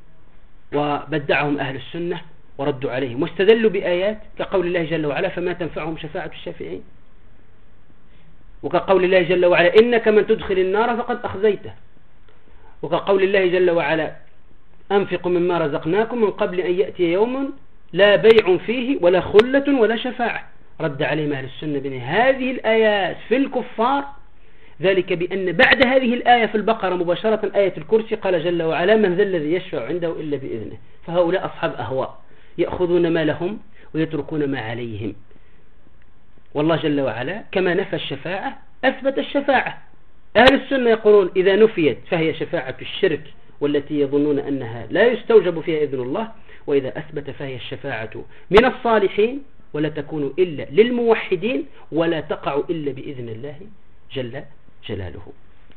وبدعهم أهل السنة وردوا عليهم، واستدلوا بآيات كقول الله جل وعلا فما تنفعهم شفاعة الشافعين، وكقول الله جل وعلا إنك من تدخل النار فقد أخزيته، وكقول الله جل وعلا أنفقوا مما رزقناكم من قبل أن يأتي يوم لا بيع فيه ولا خلة ولا شفاعة. رد عليهم أهل السنة بأن هذه الآيات في الكفار، ذلك بأن بعد هذه الآية في البقرة مباشرة آية الكرسي قال جل وعلا من ذا الذي يشفع عنده إلا بإذنه. فهؤلاء أصحاب أهواء يأخذون ما لهم ويتركون ما عليهم. والله جل وعلا كما نفى الشفاعة أثبت الشفاعة. أهل السنة يقولون إذا نفيت فهي شفاعة الشرك والتي يظنون أنها لا يستوجب فيها إذن الله، وإذا أثبت فهي الشفاعة من الصالحين ولا تكون إلا للموحدين ولا تقع إلا بإذن الله جل جلاله.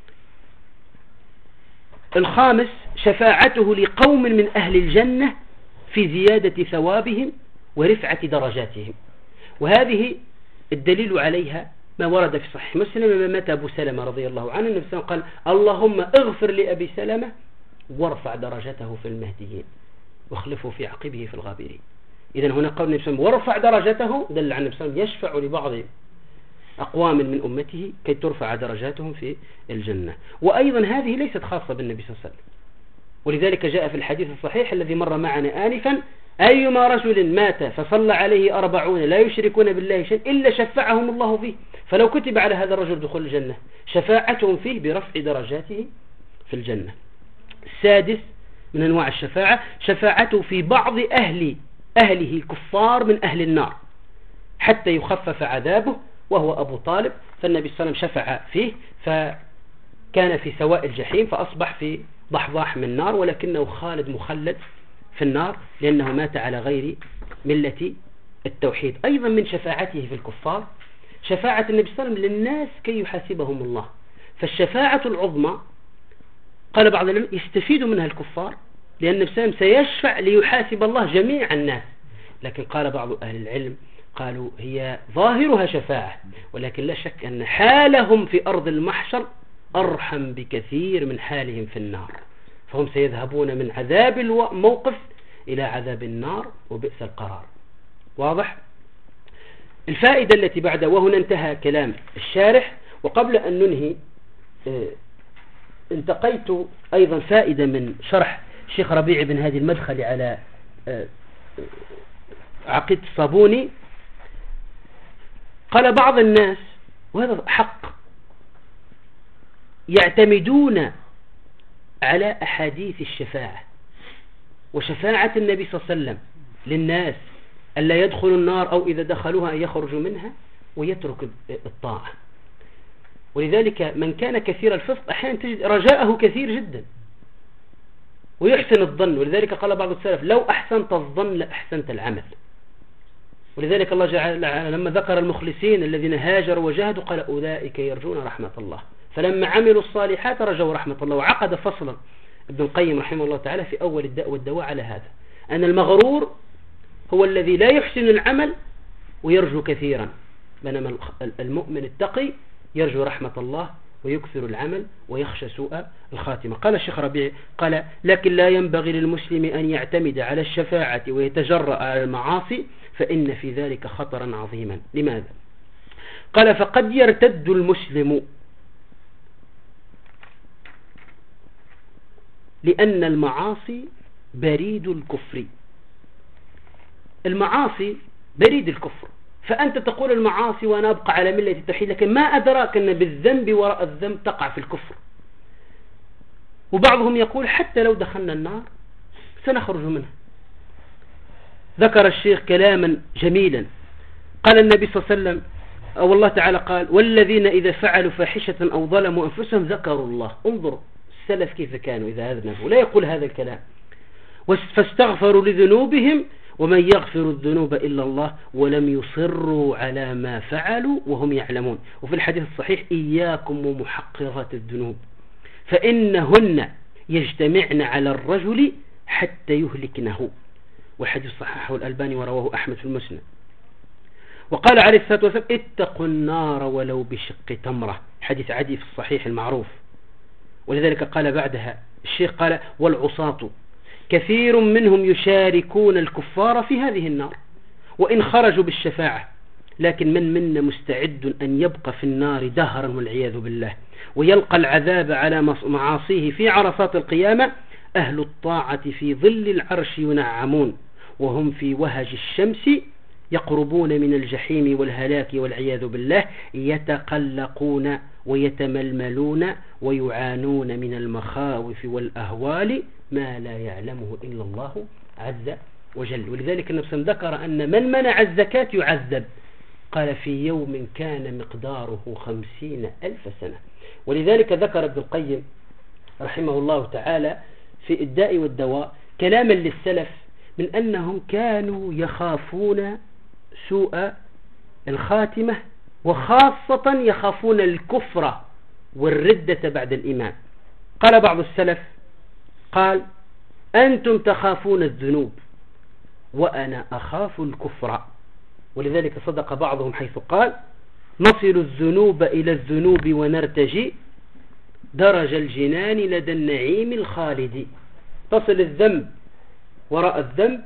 الخامس شفاعته لقوم من أهل الجنة في زيادة ثوابهم ورفعة درجاتهم، وهذه الدليل عليها ما ورد في صحيح مسلم لما مات أبو سلمة رضي الله عنه، النبي صلى الله عليه وسلم قال اللهم اغفر لأبي سلمة وارفع درجته في المهديين واخلفه في عقبه في الغابرين. إذن هنا قول النبي صلى الله عليه وسلم ورفع درجته دل على النبي صلى الله عليه وسلم يشفع لبعض أقوام من أمته كي ترفع درجاتهم في الجنة. وأيضا هذه ليست خاصة بالنبي صلى الله عليه وسلم، ولذلك جاء في الحديث الصحيح الذي مر معنا آنفا أيما رجل مات فصلى عليه 40 لا يشركون بالله شيئا إلا شفعهم الله فيه، فلو كتب على هذا الرجل دخول الجنة شفاعتهم فيه برفع درجاته في الجنة. السادس من أنواع الشفاعة شفاعته في بعض أهله الكفار من أهل النار حتى يخفف عذابه، وهو أبو طالب، فالنبي صلى الله عليه وسلم شفع فيه كان في سواء الجحيم فأصبح في ضحضاح من نار، ولكنه خالد مخلد في النار لأنه مات على غير ملة التوحيد. أيضا من شفاعته في الكفار شفاعة النبي صلى الله عليه وسلم للناس كي يحاسبهم الله. فالشفاعة العظمى قال بعض العلماء يستفيد منها الكفار، لأن النبي صلى الله عليه وسلم سيشفع ليحاسب الله جميع الناس. لكن قال بعض أهل العلم قالوا هي ظاهرها شفاعة، ولكن لا شك أن حالهم في أرض المحشر أرحم بكثير من حالهم في النار، فهم سيذهبون من عذاب الموقف إلى عذاب النار وبئس القرار. واضح؟ الفائدة التي بعد، وهنا انتهى كلام الشارح. وقبل أن ننهي انتقيت أيضا فائدة من شرح الشيخ ربيع بن هادي المدخلي على عقيدة الصابوني. قال بعض الناس، وهذا حق، يعتمدون على أحاديث الشفاعة وشفاعة النبي صلى الله عليه وسلم للناس ألا يدخلوا النار، أو إذا دخلوها أن يخرجوا منها، ويترك الطاعة. ولذلك من كان كثير الفسق أحيانا تجد رجاءه كثير جدا ويحسن الظن. ولذلك قال بعض السلف لو أحسنت الظن لأحسنت العمل. ولذلك الله جعل لما ذكر المخلصين الذين هاجروا وجاهدوا قال أولئك يرجون رحمة الله، فلما عملوا الصالحات رجوا رحمة الله. وعقد فصلا ابن القيم رحمه الله تعالى في أول الداء والدواء على هذا، أن المغرور هو الذي لا يحسن العمل ويرجو كثيرا، بينما المؤمن التقي يرجو رحمة الله ويكثر العمل ويخشى سوء الخاتمة. قال الشيخ ربيع قال لكن لا ينبغي للمسلم أن يعتمد على الشفاعة ويتجرأ على المعاصي، فإن في ذلك خطرا عظيما. لماذا؟ قال فقد يرتد المسلم لأن المعاصي بريد الكفر. المعاصي بريد الكفر، فأنت تقول المعاصي وأنا أبقى على ملة التوحيد، لكن ما أدراك أن بالذنب وراء الذنب تقع في الكفر. وبعضهم يقول حتى لو دخلنا النار سنخرج منها. ذكر الشيخ كلاما جميلا، قال النبي صلى الله عليه وسلم أو الله تعالى قال والذين إذا فعلوا فاحشة أو ظلموا أنفسهم ذكروا الله. انظر السلف كيف كانوا إذا أذنبوا، لا يقول هذا الكلام، فاستغفروا لذنوبهم ومن يغفر الذنوب إلا الله ولم يصروا على ما فعلوا وهم يعلمون. وفي الحديث الصحيح إياكم ومحقرات الذنوب فإنهن يجتمعن على الرجل حتى يهلكنه. والحديث صححه الألباني ورواه أحمد في المسند. وقال عليه الصلاة والسلام اتقوا النار ولو بشق تمرة، حديث عدي في الصحيح المعروف. ولذلك قال بعدها الشيخ قال والعصاة كثير منهم يشاركون الكفار في هذه النار وإن خرجوا بالشفاعة، لكن من منا مستعد أن يبقى في النار دهرا والعياذ بالله ويلقى العذاب على معاصيه في عرصات القيامة. أهل الطاعة في ظل العرش ينعمون وهم في وهج الشمس يقربون من الجحيم والهلاك والعياذ بالله، يتقلقون ويتململون ويعانون من المخاوف والأهوال ما لا يعلمه إلا الله عز وجل. ولذلك النبي ذكر أن من منع الزكاة يعذب، قال في يوم كان مقداره 50,000 سنة. ولذلك ذكر ابن القيم رحمه الله تعالى في الداء والدواء كلاما للسلف من أنهم كانوا يخافون سوء الخاتمة، وخاصة يخافون الكفر والردة بعد الإيمان. قال بعض السلف قال أنتم تخافون الذنوب وأنا أخاف الكفر. ولذلك صدق بعضهم حيث قال نصل الذنوب إلى الذنوب ونرتجي درج الجنان لدى النعيم الخالد. تصل الذنب وراء الذنب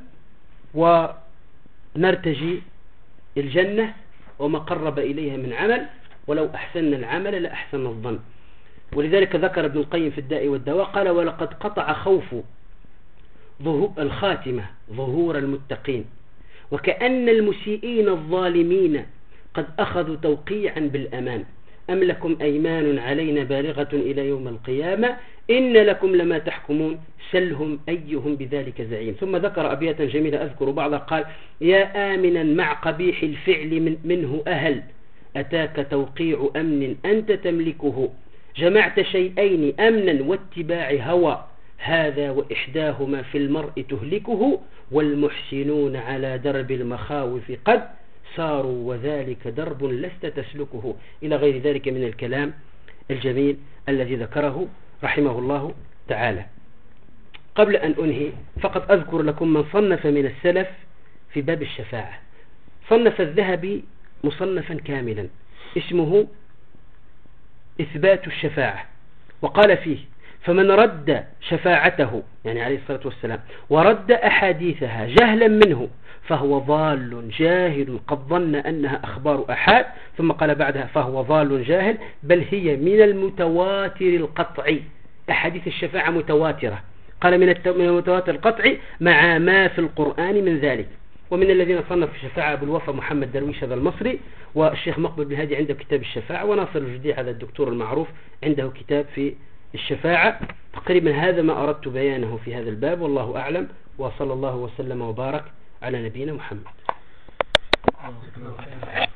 ونرتجي الجنة وما قرب إليها من عمل، ولو أحسن العمل لأحسن الظن. ولذلك ذكر ابن القيم في الداء والدواء قال ولقد قطع خوف الخاتمة ظهور المتقين، وكأن المسيئين الظالمين قد أخذوا توقيعا بالأمان. أم لكم أيمان علينا بالغة إلى يوم القيامة إن لكم لما تحكمون سلهم أيهم بذلك زعيم. ثم ذكر أبياتا جميلة أذكر بعضها قال يا آمنا مع قبيح الفعل منه أهل أتاك توقيع أمن أنت تملكه جمعت شيئين أمنا واتباع هوى هذا وإحداهما في المرء تهلكه والمحسنون على درب المخاوف قد ساروا وذلك درب لست تسلكه إلى غير ذلك من الكلام الجميل الذي ذكره رحمه الله تعالى. قبل أن أنهي فقط أذكر لكم من صنف من السلف في باب الشفاعة. صنف الذهبي مصنفا كاملا اسمه إثبات الشفاعة، وقال فيه: فمن رد شفاعته يعني عليه الصلاة والسلام ورد أحاديثها جهلا منه فهو ضال جاهل قد ظن أنها أخبار أحاد، ثم قال بعدها: فهو ضال جاهل بل هي من المتواتر القطعي. أحاديث الشفاعة متواترة، قال من المتواتر القطعي مع ما في القرآن من ذلك. ومن الذين صنف الشفاعة أبو الوفا محمد درويش هذا المصري، والشيخ مقبل بن هادي عنده كتاب الشفاعة، وناصر الجديع هذا الدكتور المعروف عنده كتاب في الشفاعة. تقريبا هذا ما أردت بيانه في هذا الباب، والله أعلم، وصلى الله وسلم وبارك على نبينا محمد.